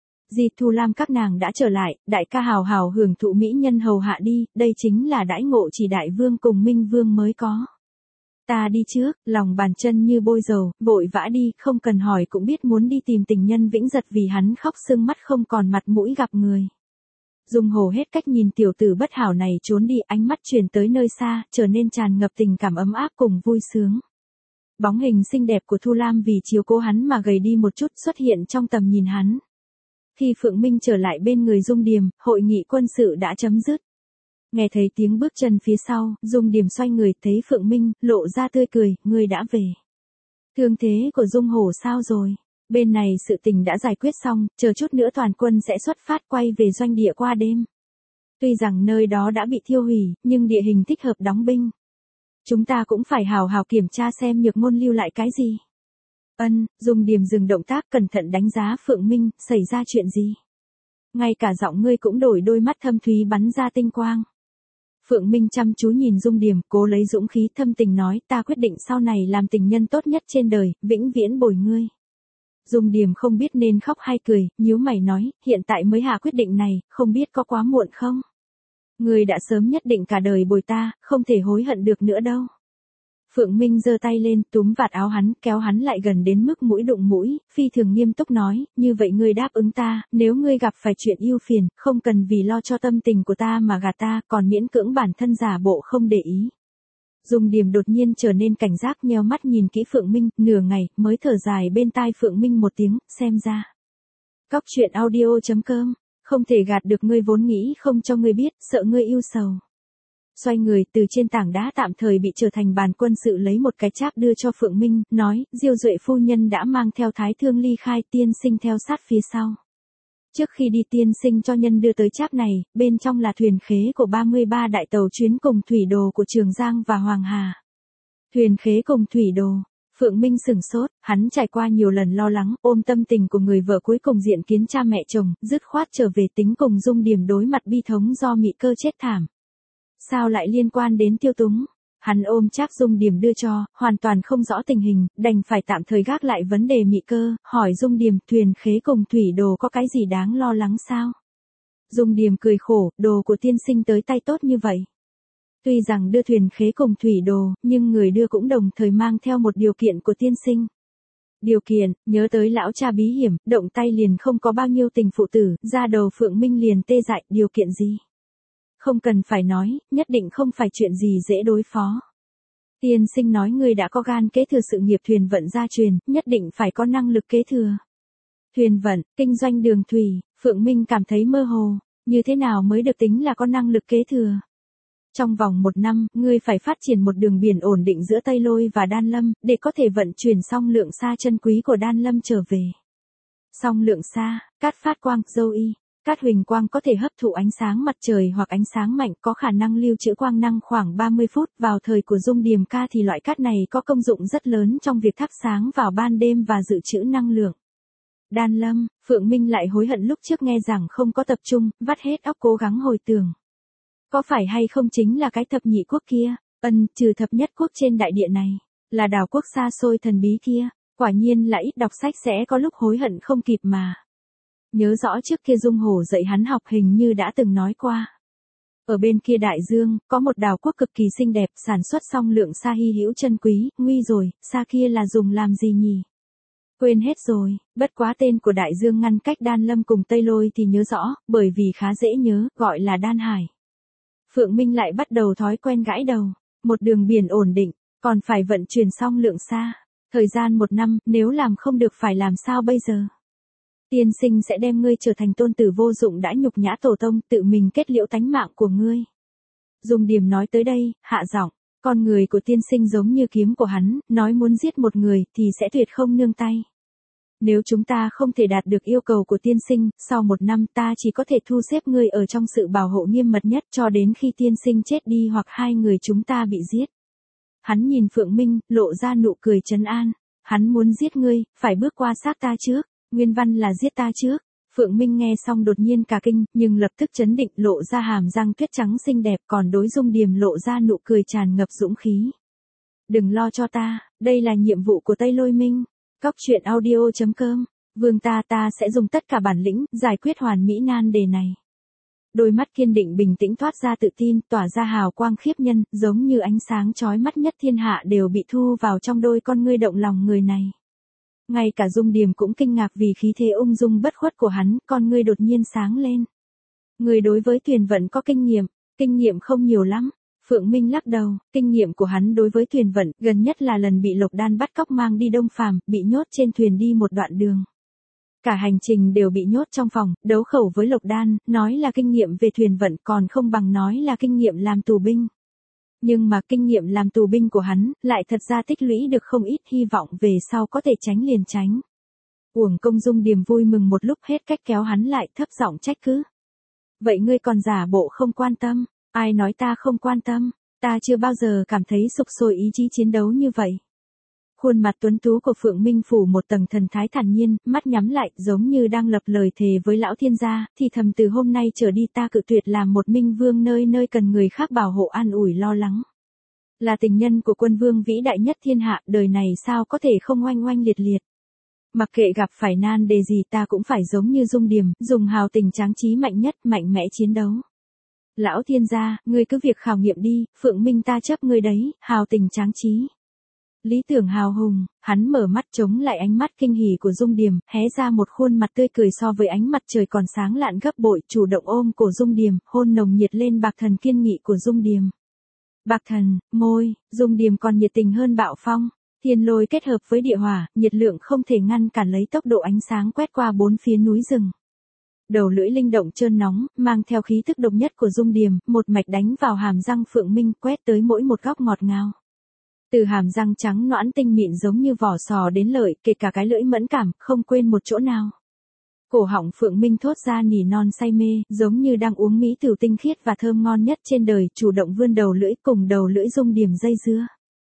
Di Thu Lam các nàng đã trở lại, đại ca hào hào hưởng thụ mỹ nhân hầu hạ đi, đây chính là đãi ngộ chỉ đại vương cùng Minh Vương mới có. Ta đi trước, lòng bàn chân như bôi dầu, vội vã đi, không cần hỏi cũng biết muốn đi tìm tình nhân Vĩnh Giật vì hắn khóc sưng mắt không còn mặt mũi gặp người. Dung Hổ hết cách nhìn tiểu tử bất hảo này trốn đi, ánh mắt chuyển tới nơi xa, trở nên tràn ngập tình cảm ấm áp cùng vui sướng. Bóng hình xinh đẹp của Thu Lam vì chiếu cố hắn mà gầy đi một chút xuất hiện trong tầm nhìn hắn. Khi Phượng Minh trở lại bên người Dung Điềm, hội nghị quân sự đã chấm dứt. Nghe thấy tiếng bước chân phía sau, Dung Điềm xoay người thấy Phượng Minh, lộ ra tươi cười, ngươi đã về. Thương thế của Dung Hổ sao rồi? Bên này sự tình đã giải quyết xong, chờ chút nữa toàn quân sẽ xuất phát quay về doanh địa qua đêm. Tuy rằng nơi đó đã bị thiêu hủy, nhưng địa hình thích hợp đóng binh. Chúng ta cũng phải hào hào kiểm tra xem Nhược Môn lưu lại cái gì. Ân, Dung Điềm dừng động tác cẩn thận đánh giá Phượng Minh, xảy ra chuyện gì? Ngay cả giọng ngươi cũng đổi, đôi mắt thâm thúy bắn ra tinh quang. Phượng Minh chăm chú nhìn Dung Điềm, cố lấy dũng khí thâm tình nói, ta quyết định sau này làm tình nhân tốt nhất trên đời, vĩnh viễn bồi ngươi. Dung Điềm không biết nên khóc hay cười, nhíu mày nói, hiện tại mới hạ quyết định này, không biết có quá muộn không? Ngươi đã sớm nhất định cả đời bồi ta, không thể hối hận được nữa đâu. Phượng Minh giơ tay lên, túm vạt áo hắn, kéo hắn lại gần đến mức mũi đụng mũi, phi thường nghiêm túc nói, như vậy ngươi đáp ứng ta, nếu ngươi gặp phải chuyện ưu phiền, không cần vì lo cho tâm tình của ta mà gạt ta, còn miễn cưỡng bản thân giả bộ không để ý. Dung Điềm đột nhiên trở nên cảnh giác, nheo mắt nhìn kỹ Phượng Minh, nửa ngày, mới thở dài bên tai Phượng Minh một tiếng, xem ra. Cóc truyện audio chấm com, không thể gạt được ngươi, vốn nghĩ không cho ngươi biết, sợ ngươi yêu sầu. Xoay người từ trên tảng đá tạm thời bị trở thành bàn quân sự lấy một cái cháp đưa cho Phượng Minh, nói, Diêu Duệ phu nhân đã mang theo Thái Thương ly khai, tiên sinh theo sát phía sau. Trước khi đi tiên sinh cho nhân đưa tới cháp này, bên trong là thuyền khế của ba mươi ba đại tàu chuyến cùng thủy đồ của Trường Giang và Hoàng Hà. Thuyền khế cùng thủy đồ. Phượng Minh sửng sốt, hắn trải qua nhiều lần lo lắng, ôm tâm tình của người vợ cuối cùng diện kiến cha mẹ chồng, dứt khoát trở về tính cùng Dung Điềm đối mặt bi thống do Mị Cơ chết thảm. Sao lại liên quan đến Tiêu Túng? Hắn ôm cháp Dung Điềm đưa cho, hoàn toàn không rõ tình hình, đành phải tạm thời gác lại vấn đề Mị Cơ, hỏi Dung Điềm, thuyền khế cùng thủy đồ có cái gì đáng lo lắng sao? Dung Điềm cười khổ, đồ của tiên sinh tới tay tốt như vậy. Tuy rằng đưa thuyền khế cùng thủy đồ, nhưng người đưa cũng đồng thời mang theo một điều kiện của tiên sinh. Điều kiện, nhớ tới lão cha bí hiểm, động tay liền không có bao nhiêu tình phụ tử, ra đầu Phượng Minh liền tê dại, điều kiện gì? Không cần phải nói, nhất định không phải chuyện gì dễ đối phó. Tiên sinh nói ngươi đã có gan kế thừa sự nghiệp thuyền vận gia truyền, nhất định phải có năng lực kế thừa. Thuyền vận, kinh doanh đường thủy, Phượng Minh cảm thấy mơ hồ, như thế nào mới được tính là có năng lực kế thừa? Trong vòng một năm, ngươi phải phát triển một đường biển ổn định giữa Tây Lôi và Đan Lâm, để có thể vận chuyển xong lượng sa chân quý của Đan Lâm trở về. Song lượng sa, cát phát quang, dâu y. Cát huỳnh quang có thể hấp thụ ánh sáng mặt trời hoặc ánh sáng mạnh, có khả năng lưu trữ quang năng khoảng ba mươi phút, vào thời của Dung Điềm ca thì loại cát này có công dụng rất lớn trong việc thắp sáng vào ban đêm và dự trữ năng lượng. Đan Lâm, Phượng Minh lại hối hận lúc trước nghe rằng không có tập trung, vắt hết óc cố gắng hồi tưởng. Có phải hay không chính là cái thập nhị quốc kia, ân, trừ thập nhất quốc trên đại địa này, là đảo quốc xa xôi thần bí kia, quả nhiên là ít đọc sách sẽ có lúc hối hận không kịp mà. Nhớ rõ trước kia Dung Hổ dạy hắn học hình như đã từng nói qua. Ở bên kia đại dương, có một đảo quốc cực kỳ xinh đẹp, sản xuất xong lượng sa hy hữu chân quý, nguy rồi, sa kia là dùng làm gì nhỉ? Quên hết rồi, bất quá tên của đại dương ngăn cách Đan Lâm cùng Tây Lôi thì nhớ rõ, bởi vì khá dễ nhớ, gọi là Đan Hải. Phượng Minh lại bắt đầu thói quen gãi đầu, một đường biển ổn định, còn phải vận chuyển xong lượng sa. Thời gian một năm, nếu làm không được phải làm sao bây giờ? Tiên sinh sẽ đem ngươi trở thành tôn tử vô dụng đã nhục nhã tổ tông, tự mình kết liễu tánh mạng của ngươi. Dung Điềm nói tới đây, hạ giọng, con người của tiên sinh giống như kiếm của hắn, nói muốn giết một người thì sẽ tuyệt không nương tay. Nếu chúng ta không thể đạt được yêu cầu của tiên sinh, sau một năm ta chỉ có thể thu xếp ngươi ở trong sự bảo hộ nghiêm mật nhất cho đến khi tiên sinh chết đi hoặc hai người chúng ta bị giết. Hắn nhìn Phượng Minh, lộ ra nụ cười trấn an. Hắn muốn giết ngươi, phải bước qua xác ta trước. Nguyên văn là giết ta trước. Phượng Minh nghe xong đột nhiên cả kinh, nhưng lập tức chấn định, lộ ra hàm răng tuyết trắng xinh đẹp, còn đối Dung Điềm lộ ra nụ cười tràn ngập dũng khí. Đừng lo cho ta, đây là nhiệm vụ của Tây Lôi Minh. Cóc truyện audio chấm com, vương ta ta sẽ dùng tất cả bản lĩnh, giải quyết hoàn mỹ nan đề này. Đôi mắt kiên định bình tĩnh thoát ra tự tin, tỏa ra hào quang khiếp nhân, giống như ánh sáng chói mắt nhất thiên hạ đều bị thu vào trong đôi con ngươi động lòng người này. Ngay cả Dung Điềm cũng kinh ngạc vì khí thế ung dung bất khuất của hắn, con ngươi đột nhiên sáng lên. Người đối với thuyền vận có kinh nghiệm, kinh nghiệm không nhiều lắm. Phượng Minh lắc đầu, kinh nghiệm của hắn đối với thuyền vận, gần nhất là lần bị Lộc Đan bắt cóc mang đi Đông Phàm, bị nhốt trên thuyền đi một đoạn đường. Cả hành trình đều bị nhốt trong phòng, đấu khẩu với Lộc Đan, nói là kinh nghiệm về thuyền vận còn không bằng nói là kinh nghiệm làm tù binh. Nhưng mà kinh nghiệm làm tù binh của hắn, lại thật ra tích lũy được không ít, hy vọng về sau có thể tránh liền tránh. Uổng công. Dung Điềm vui mừng một lúc hết cách kéo hắn lại, thấp giọng trách cứ. Vậy ngươi còn giả bộ không quan tâm, ai nói ta không quan tâm, ta chưa bao giờ cảm thấy sục sôi ý chí chiến đấu như vậy. Khuôn mặt tuấn tú của Phượng Minh phủ một tầng thần thái thản nhiên, mắt nhắm lại, giống như đang lập lời thề với lão thiên gia, thì thầm từ hôm nay trở đi ta cự tuyệt làm một minh vương nơi nơi cần người khác bảo hộ an ủi lo lắng. Là tình nhân của quân vương vĩ đại nhất thiên hạ, đời này sao có thể không oanh oanh liệt liệt. Mặc kệ gặp phải nan đề gì ta cũng phải giống như Dung Điềm, dùng hào tình tráng trí mạnh nhất, mạnh mẽ chiến đấu. Lão thiên gia, ngươi cứ việc khảo nghiệm đi, Phượng Minh ta chấp ngươi đấy, hào tình tráng trí. Lý tưởng hào hùng, hắn mở mắt chống lại ánh mắt kinh hỉ của Dung Điềm, hé ra một khuôn mặt tươi cười so với ánh mặt trời còn sáng lạn gấp bội, chủ động ôm cổ Dung Điềm, hôn nồng nhiệt lên bạc thần kiên nghị của Dung Điềm. Bạc thần, môi, Dung Điềm còn nhiệt tình hơn Bạo Phong. Thiên lôi kết hợp với địa hỏa, nhiệt lượng không thể ngăn cản lấy tốc độ ánh sáng quét qua bốn phía núi rừng. Đầu lưỡi linh động trơn nóng, mang theo khí thức độc nhất của Dung Điềm, một mạch đánh vào hàm răng Phượng Minh, quét tới mỗi một góc ngọt ngào. Từ hàm răng trắng nõn tinh mịn giống như vỏ sò đến lợi, kể cả cái lưỡi mẫn cảm, không quên một chỗ nào. Cổ họng Phượng Minh thốt ra nỉ non say mê, giống như đang uống mỹ tử tinh khiết và thơm ngon nhất trên đời, chủ động vươn đầu lưỡi cùng đầu lưỡi Dung Điềm dây dưa.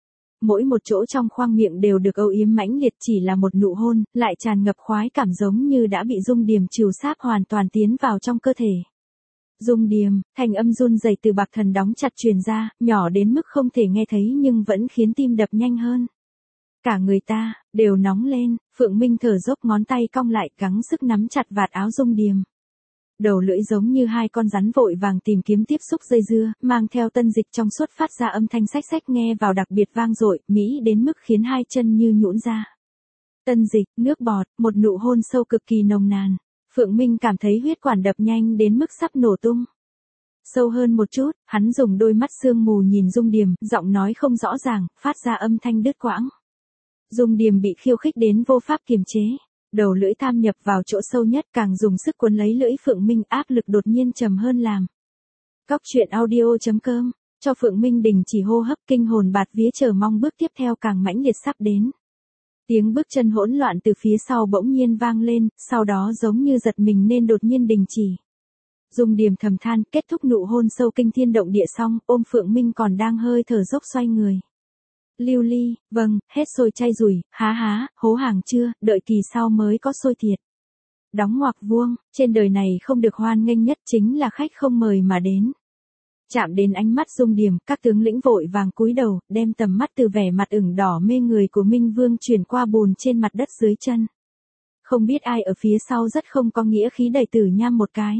Mỗi một chỗ trong khoang miệng đều được âu yếm mãnh liệt, chỉ là một nụ hôn, lại tràn ngập khoái cảm giống như đã bị Dung Điềm trìu sáp hoàn toàn tiến vào trong cơ thể. Dung Điềm, thanh âm run rẩy từ bạc thần đóng chặt truyền ra, nhỏ đến mức không thể nghe thấy nhưng vẫn khiến tim đập nhanh hơn. Cả người ta, đều nóng lên, Phượng Minh thở dốc ngón tay cong lại gắng sức nắm chặt vạt áo Dung Điềm. Đầu lưỡi giống như hai con rắn vội vàng tìm kiếm tiếp xúc dây dưa, mang theo tân dịch trong suốt phát ra âm thanh xách xách nghe vào đặc biệt vang dội, mỹ đến mức khiến hai chân như nhũn ra. Tân dịch, nước bọt, một nụ hôn sâu cực kỳ nồng nàn. Phượng Minh cảm thấy huyết quản đập nhanh đến mức sắp nổ tung. Sâu hơn một chút, hắn dùng đôi mắt sương mù nhìn Dung Điềm, giọng nói không rõ ràng, phát ra âm thanh đứt quãng. Dung Điềm bị khiêu khích đến vô pháp kiềm chế. Đầu lưỡi tham nhập vào chỗ sâu nhất, càng dùng sức cuốn lấy lưỡi Phượng Minh, áp lực đột nhiên trầm hơn làm. Góc truyện audio chấm com, cho Phượng Minh đình chỉ hô hấp, kinh hồn bạt vía chờ mong bước tiếp theo càng mãnh liệt sắp đến. Tiếng bước chân hỗn loạn từ phía sau bỗng nhiên vang lên, sau đó giống như giật mình nên đột nhiên đình chỉ. Dung Điềm thầm than, kết thúc nụ hôn sâu kinh thiên động địa xong, ôm Phượng Minh còn đang hơi thở dốc xoay người. Lưu ly, vâng, hết xôi chay rủi, há há, hố hàng chưa, đợi kỳ sau mới có xôi thiệt. Đóng ngoặc vuông, trên đời này không được hoan nghênh nhất chính là khách không mời mà đến. Chạm đến ánh mắt Dung Điềm, các tướng lĩnh vội vàng cúi đầu, đem tầm mắt từ vẻ mặt ửng đỏ mê người của Minh Vương chuyển qua bùn trên mặt đất dưới chân. Không biết ai ở phía sau rất không có nghĩa khí đẩy Tử Nham một cái.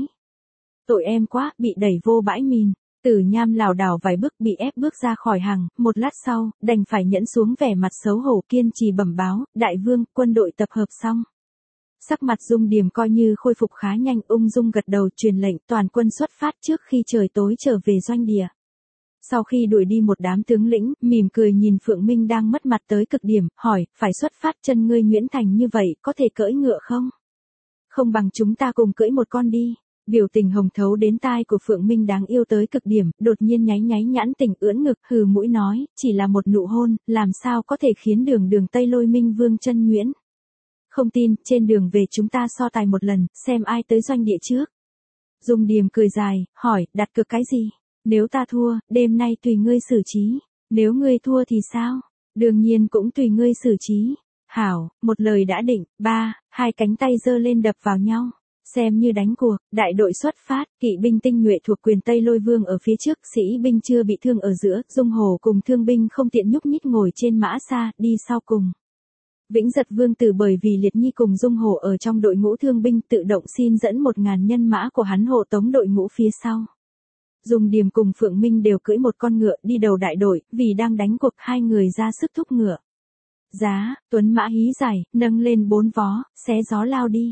Tội em quá, bị đẩy vô bãi mìn. Tử Nham lảo đảo vài bước bị ép bước ra khỏi hàng, một lát sau, đành phải nhẫn xuống vẻ mặt xấu hổ kiên trì bẩm báo, đại vương, quân đội tập hợp xong. Sắc mặt Dung Điềm coi như khôi phục khá nhanh, ung dung gật đầu truyền lệnh toàn quân xuất phát trước khi trời tối trở về doanh địa. Sau khi đuổi đi một đám tướng lĩnh, mỉm cười nhìn Phượng Minh đang mất mặt tới cực điểm, hỏi, phải xuất phát chân ngươi Nguyễn Thành như vậy, có thể cưỡi ngựa không? Không bằng chúng ta cùng cưỡi một con đi. Biểu tình hồng thấu đến tai của Phượng Minh đáng yêu tới cực điểm, đột nhiên nháy nháy nhãn tình ưỡn ngực, hừ mũi nói, chỉ là một nụ hôn, làm sao có thể khiến đường đường Tây Lôi Minh Vương chân nhuyễn. Không tin, trên đường về chúng ta so tài một lần, xem ai tới doanh địa trước. Dung Điềm cười dài, hỏi, đặt cược cái gì? Nếu ta thua, đêm nay tùy ngươi xử trí. Nếu ngươi thua thì sao? Đương nhiên cũng tùy ngươi xử trí. Hảo, một lời đã định. Ba, hai cánh tay giơ lên đập vào nhau. Xem như đánh cuộc, đại đội xuất phát, kỵ binh tinh nhuệ thuộc quyền Tây Lôi Vương ở phía trước, sĩ binh chưa bị thương ở giữa, Dung Hổ cùng thương binh không tiện nhúc nhích ngồi trên mã xa, đi sau cùng. Vĩnh Giật Vương tử bởi vì Liệt Nhi cùng Dung Hổ ở trong đội ngũ thương binh tự động xin dẫn một ngàn nhân mã của hắn hộ tống đội ngũ phía sau. Dung Điềm cùng Phượng Minh đều cưỡi một con ngựa đi đầu đại đội, vì đang đánh cuộc hai người ra sức thúc ngựa. Giá, tuấn mã hí dài, nâng lên bốn vó, xé gió lao đi.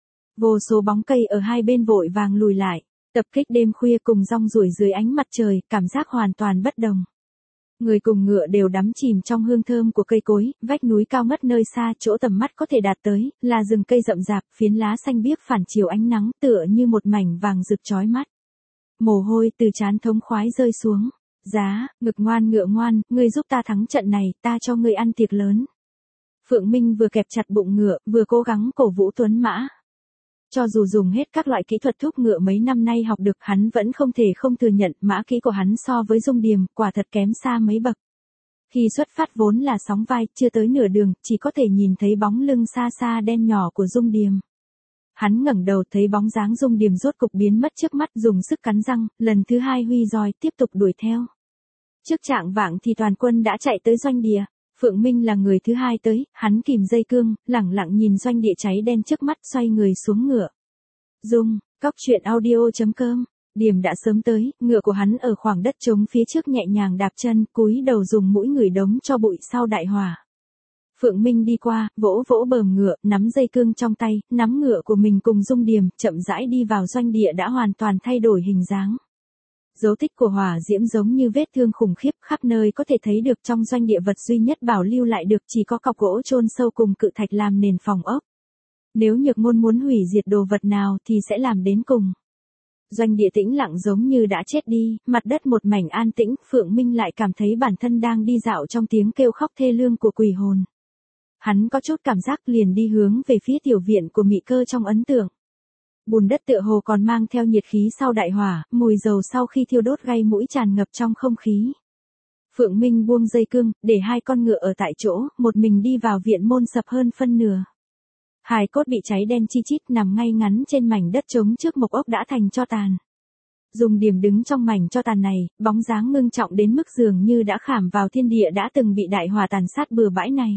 Vô số bóng cây ở hai bên vội vàng lùi lại, tập kích đêm khuya cùng rong ruổi dưới ánh mặt trời, cảm giác hoàn toàn bất đồng. Người cùng ngựa đều đắm chìm trong hương thơm của cây cối, vách núi cao ngất nơi xa, chỗ tầm mắt có thể đạt tới, là rừng cây rậm rạp, phiến lá xanh biếc phản chiếu ánh nắng, tựa như một mảnh vàng rực chói mắt. Mồ hôi từ trán thống khoái rơi xuống. Giá, ngực ngoan ngựa ngoan, ngươi giúp ta thắng trận này, ta cho ngươi ăn tiệc lớn. Phượng Minh vừa kẹp chặt bụng ngựa, vừa cố gắng cổ vũ tuấn mã. Cho dù dùng hết các loại kỹ thuật thúc ngựa mấy năm nay học được, hắn vẫn không thể không thừa nhận mã kỹ của hắn so với Dung Điềm, quả thật kém xa mấy bậc. Khi xuất phát vốn là sóng vai, chưa tới nửa đường, chỉ có thể nhìn thấy bóng lưng xa xa đen nhỏ của Dung Điềm. Hắn ngẩng đầu thấy bóng dáng Dung Điềm rốt cục biến mất trước mắt, dùng sức cắn răng, lần thứ hai huy roi tiếp tục đuổi theo. Trước trạng vạng thì toàn quân đã chạy tới doanh địa. Phượng Minh là người thứ hai tới, hắn kìm dây cương, lẳng lặng nhìn doanh địa cháy đen trước mắt xoay người xuống ngựa. Dung, cóc truyện audio chấm com. Điểm đã sớm tới, ngựa của hắn ở khoảng đất trống phía trước nhẹ nhàng đạp chân, cúi đầu dùng mũi ngửi đống cho bụi sau đại hỏa. Phượng Minh đi qua, vỗ vỗ bờm ngựa, nắm dây cương trong tay, nắm ngựa của mình cùng Dung Điềm, chậm rãi đi vào doanh địa đã hoàn toàn thay đổi hình dáng. Dấu tích của hỏa diễm giống như vết thương khủng khiếp, khắp nơi có thể thấy được. Trong doanh địa vật duy nhất bảo lưu lại được chỉ có cọc gỗ chôn sâu cùng cự thạch làm nền phòng ốc. Nếu Nhược Ngôn muốn hủy diệt đồ vật nào thì sẽ làm đến cùng. Doanh địa tĩnh lặng giống như đã chết đi, mặt đất một mảnh an tĩnh, Phượng Minh lại cảm thấy bản thân đang đi dạo trong tiếng kêu khóc thê lương của quỷ hồn. Hắn có chút cảm giác liền đi hướng về phía tiểu viện của Mị Cơ trong ấn tượng. Bùn đất tựa hồ còn mang theo nhiệt khí sau đại hỏa, mùi dầu sau khi thiêu đốt gây mũi tràn ngập trong không khí. Phượng Minh buông dây cương, để hai con ngựa ở tại chỗ, một mình đi vào viện môn sập hơn phân nửa. Hài cốt bị cháy đen chi chít nằm ngay ngắn trên mảnh đất trống trước mộc ốc đã thành tro tàn. Dung Điềm đứng trong mảnh tro tàn này, bóng dáng ngưng trọng đến mức dường như đã khảm vào thiên địa đã từng bị đại hỏa tàn sát bừa bãi này.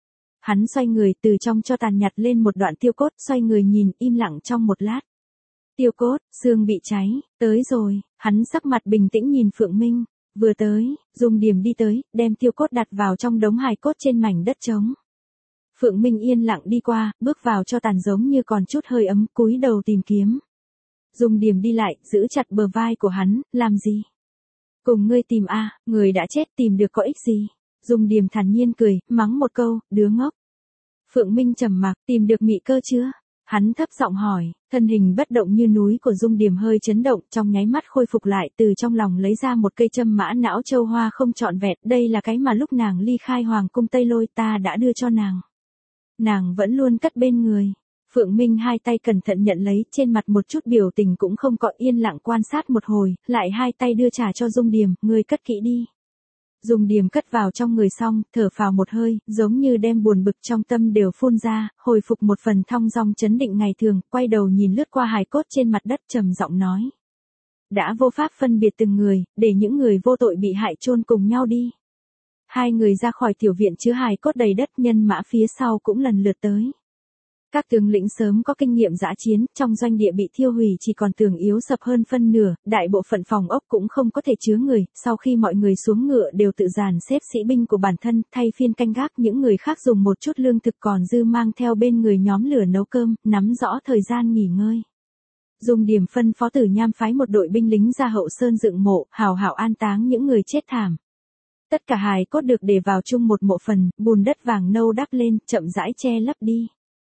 Hắn xoay người từ trong tro tàn nhặt lên một đoạn tiêu cốt, xoay người nhìn im lặng trong một lát. Tiêu cốt, xương bị cháy, tới rồi, hắn sắc mặt bình tĩnh nhìn Phượng Minh, vừa tới, Dung Điềm đi tới, đem tiêu cốt đặt vào trong đống hài cốt trên mảnh đất trống. Phượng Minh yên lặng đi qua, bước vào cho tàn giống như còn chút hơi ấm, cúi đầu tìm kiếm. Dung Điềm đi lại, giữ chặt bờ vai của hắn, làm gì? Cùng ngươi tìm a, à, người đã chết tìm được có ích gì? Dung Điềm thản nhiên cười, mắng một câu, đứa ngốc. Phượng Minh trầm mặc, tìm được Mị Cơ chưa? Hắn thấp giọng hỏi, thân hình bất động như núi của Dung Điềm hơi chấn động, trong nháy mắt khôi phục lại, từ trong lòng lấy ra một cây châm mã não châu hoa không trọn vẹn, đây là cái mà lúc nàng ly khai hoàng cung Tây Lôi ta đã đưa cho nàng. Nàng vẫn luôn cất bên người. Phượng Minh hai tay cẩn thận nhận lấy, trên mặt một chút biểu tình cũng không có, yên lặng quan sát một hồi, lại hai tay đưa trả cho Dung Điềm, ngươi cất kỹ đi. Dung Điềm cất vào trong người xong, thở phào một hơi, giống như đem buồn bực trong tâm đều phun ra, hồi phục một phần thong dong chấn định ngày thường, quay đầu nhìn lướt qua hài cốt trên mặt đất trầm giọng nói. Đã vô pháp phân biệt từng người, để những người vô tội bị hại chôn cùng nhau đi. Hai người ra khỏi tiểu viện chứa hài cốt đầy đất, nhân mã phía sau cũng lần lượt tới. Các tướng lĩnh sớm có kinh nghiệm dã chiến, trong doanh địa bị thiêu hủy chỉ còn tường yếu sập hơn phân nửa, đại bộ phận phòng ốc cũng không có thể chứa người, sau khi mọi người xuống ngựa đều tự dàn xếp sĩ binh của bản thân, thay phiên canh gác, những người khác dùng một chút lương thực còn dư mang theo bên người nhóm lửa nấu cơm, nắm rõ thời gian nghỉ ngơi. Dung Điềm phân phó Tử Nham phái một đội binh lính ra hậu sơn dựng mộ, hào hảo an táng những người chết thảm. Tất cả hài cốt được để vào chung một mộ phần, bùn đất vàng nâu đắp lên, chậm rãi che lấp đi.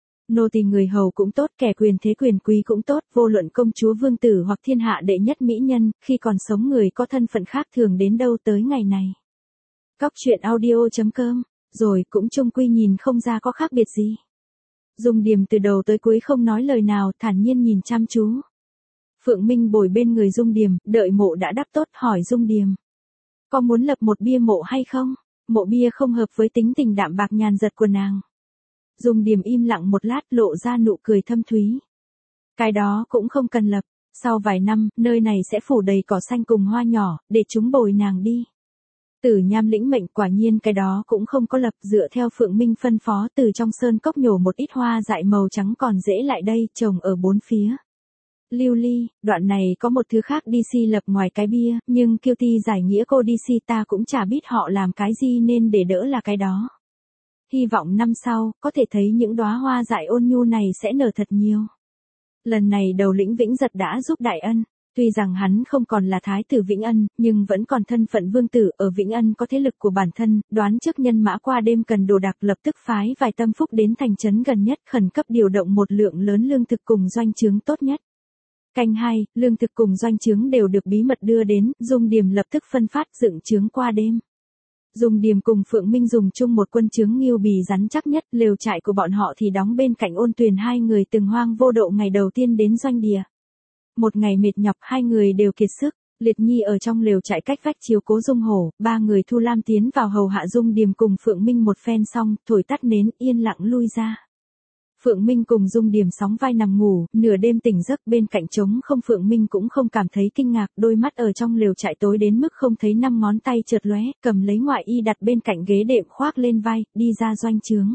Nô tỳ người hầu cũng tốt, kẻ quyền thế quyền quý cũng tốt, vô luận công chúa vương tử hoặc thiên hạ đệ nhất mỹ nhân, khi còn sống người có thân phận khác thường đến đâu tới ngày này. Cóc truyện audio chấm com, rồi cũng chung quy nhìn không ra có khác biệt gì. Dung Điềm từ đầu tới cuối không nói lời nào, thản nhiên nhìn chăm chú. Phượng Minh bồi bên người Dung Điềm, đợi mộ đã đắp tốt, hỏi Dung Điềm. Có muốn lập một bia mộ hay không? Mộ bia không hợp với tính tình đạm bạc nhàn giật của nàng. Dung Điềm im lặng một lát, lộ ra nụ cười thâm thúy. Cái đó cũng không cần lập, sau vài năm, nơi này sẽ phủ đầy cỏ xanh cùng hoa nhỏ, để chúng bồi nàng đi. Tử Nham lĩnh mệnh, quả nhiên cái đó cũng không có lập, dựa theo Phượng Minh phân phó, từ trong sơn cốc nhổ một ít hoa dại màu trắng còn dễ lại đây, trồng ở bốn phía. Lưu ly, đoạn này có một thứ khác đê xê lập ngoài cái bia, nhưng kiêu ti giải nghĩa cô đê xê ta cũng chả biết họ làm cái gì nên để đỡ là cái đó. Hy vọng năm sau, có thể thấy những đóa hoa dại ôn nhu này sẽ nở thật nhiều. Lần này đầu lĩnh Vĩnh Giật đã giúp đại ân, tuy rằng hắn không còn là thái tử Vĩnh Ân, nhưng vẫn còn thân phận vương tử, ở Vĩnh Ân có thế lực của bản thân, đoán trước nhân mã qua đêm cần đồ đạc, lập tức phái vài tâm phúc đến thành trấn gần nhất, khẩn cấp điều động một lượng lớn lương thực cùng doanh trướng tốt nhất. Canh hai, lương thực cùng doanh trướng đều được bí mật đưa đến, Dung Điềm lập tức phân phát dựng trướng qua đêm. Dung Điềm cùng Phượng Minh dùng chung một quân trướng nghiêu bì rắn chắc nhất, lều trại của bọn họ thì đóng bên cạnh Ôn Tuyền, hai người từng hoang vô độ ngày đầu tiên đến doanh địa. Một ngày mệt nhọc, hai người đều kiệt sức, Liệt Nhi ở trong lều trại cách vách chiếu cố Dung Hổ, ba người Thu Lam tiến vào hầu hạ Dung Điềm cùng Phượng Minh một phen xong, thổi tắt nến, yên lặng lui ra. Phượng Minh cùng Dung Điềm sóng vai nằm ngủ, nửa đêm tỉnh giấc bên cạnh trống không. Phượng Minh cũng không cảm thấy kinh ngạc, đôi mắt ở trong lều trại tối đến mức không thấy năm ngón tay chợt lóe, cầm lấy ngoại y đặt bên cạnh ghế đệm khoác lên vai, đi ra doanh trướng.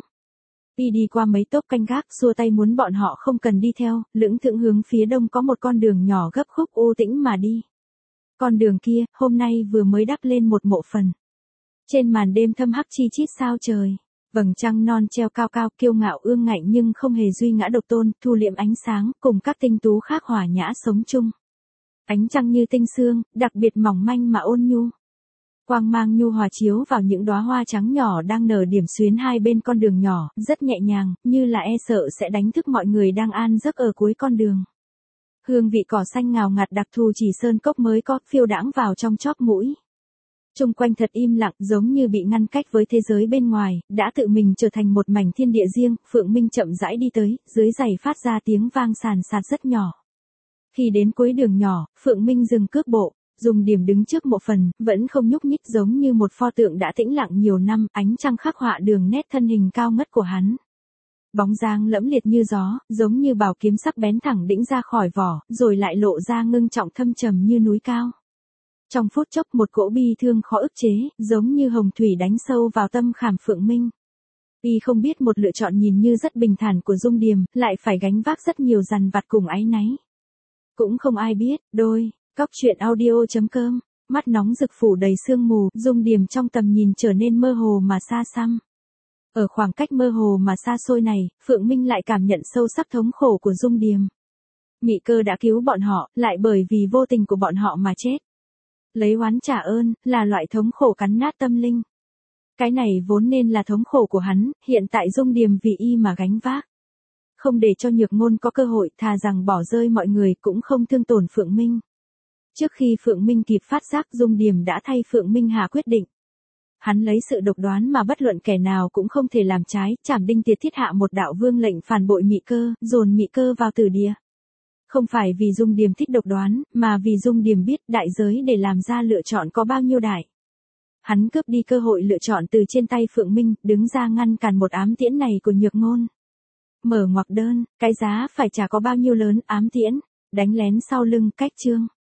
Y đi qua mấy tốp canh gác, xua tay muốn bọn họ không cần đi theo, lững thững hướng phía đông có một con đường nhỏ gấp khúc u tĩnh mà đi. Con đường kia, hôm nay vừa mới đắp lên một mộ phần. Trên màn đêm thâm hắc chi chít sao trời. Vầng trăng non treo cao cao, kiêu ngạo ương ngạnh nhưng không hề duy ngã độc tôn, thu liệm ánh sáng, cùng các tinh tú khác hòa nhã sống chung. Ánh trăng như tinh sương, đặc biệt mỏng manh mà ôn nhu. Quang mang nhu hòa chiếu vào những đóa hoa trắng nhỏ đang nở điểm xuyến hai bên con đường nhỏ, rất nhẹ nhàng, như là e sợ sẽ đánh thức mọi người đang an giấc ở cuối con đường. Hương vị cỏ xanh ngào ngạt đặc thù chỉ sơn cốc mới có, phiêu đãng vào trong chóp mũi. Trung quanh thật im lặng, giống như bị ngăn cách với thế giới bên ngoài, đã tự mình trở thành một mảnh thiên địa riêng. Phượng Minh chậm rãi đi tới, dưới giày phát ra tiếng vang sàn sạt rất nhỏ. Khi đến cuối đường nhỏ, Phượng Minh dừng cước bộ, Dung Điềm đứng trước mộ phần, vẫn không nhúc nhích, giống như một pho tượng đã tĩnh lặng nhiều năm, ánh trăng khắc họa đường nét thân hình cao ngất của hắn. Bóng dáng lẫm liệt như gió, giống như bảo kiếm sắc bén thẳng đĩnh ra khỏi vỏ, rồi lại lộ ra ngưng trọng thâm trầm như núi cao. Trong phút chốc một cỗ bi thương khó ức chế, giống như hồng thủy đánh sâu vào tâm khảm Phượng Minh. Y không biết một lựa chọn nhìn như rất bình thản của Dung Điềm, lại phải gánh vác rất nhiều dằn vặt cùng áy náy. Cũng không ai biết, đôi, cóc truyện audio chấm com, mắt nóng rực phủ đầy sương mù, Dung Điềm trong tầm nhìn trở nên mơ hồ mà xa xăm. Ở khoảng cách mơ hồ mà xa xôi này, Phượng Minh lại cảm nhận sâu sắc thống khổ của Dung Điềm. Mị Cơ đã cứu bọn họ, lại bởi vì vô tình của bọn họ mà chết. Lấy oán trả ơn, là loại thống khổ cắn nát tâm linh. Cái này vốn nên là thống khổ của hắn, hiện tại Dung Điềm vì y mà gánh vác. Không để cho Nhược Ngôn có cơ hội, thà rằng bỏ rơi mọi người cũng không thương tổn Phượng Minh. Trước khi Phượng Minh kịp phát giác, Dung Điềm đã thay Phượng Minh hạ quyết định. Hắn lấy sự độc đoán mà bất luận kẻ nào cũng không thể làm trái, chảm đinh tiệt thiết hạ một đạo vương lệnh phản bội Mị Cơ, dồn Mị Cơ vào tử địa. Không phải vì Dung Điềm thích độc đoán, mà vì Dung Điềm biết đại giới để làm ra lựa chọn có bao nhiêu đại. Hắn cướp đi cơ hội lựa chọn từ trên tay Phượng Minh, đứng ra ngăn cản một ám tiễn này của Nhược Ngôn. Mở ngoặc đơn, cái giá phải trả có bao nhiêu lớn, ám tiễn, đánh lén sau lưng, cách chương.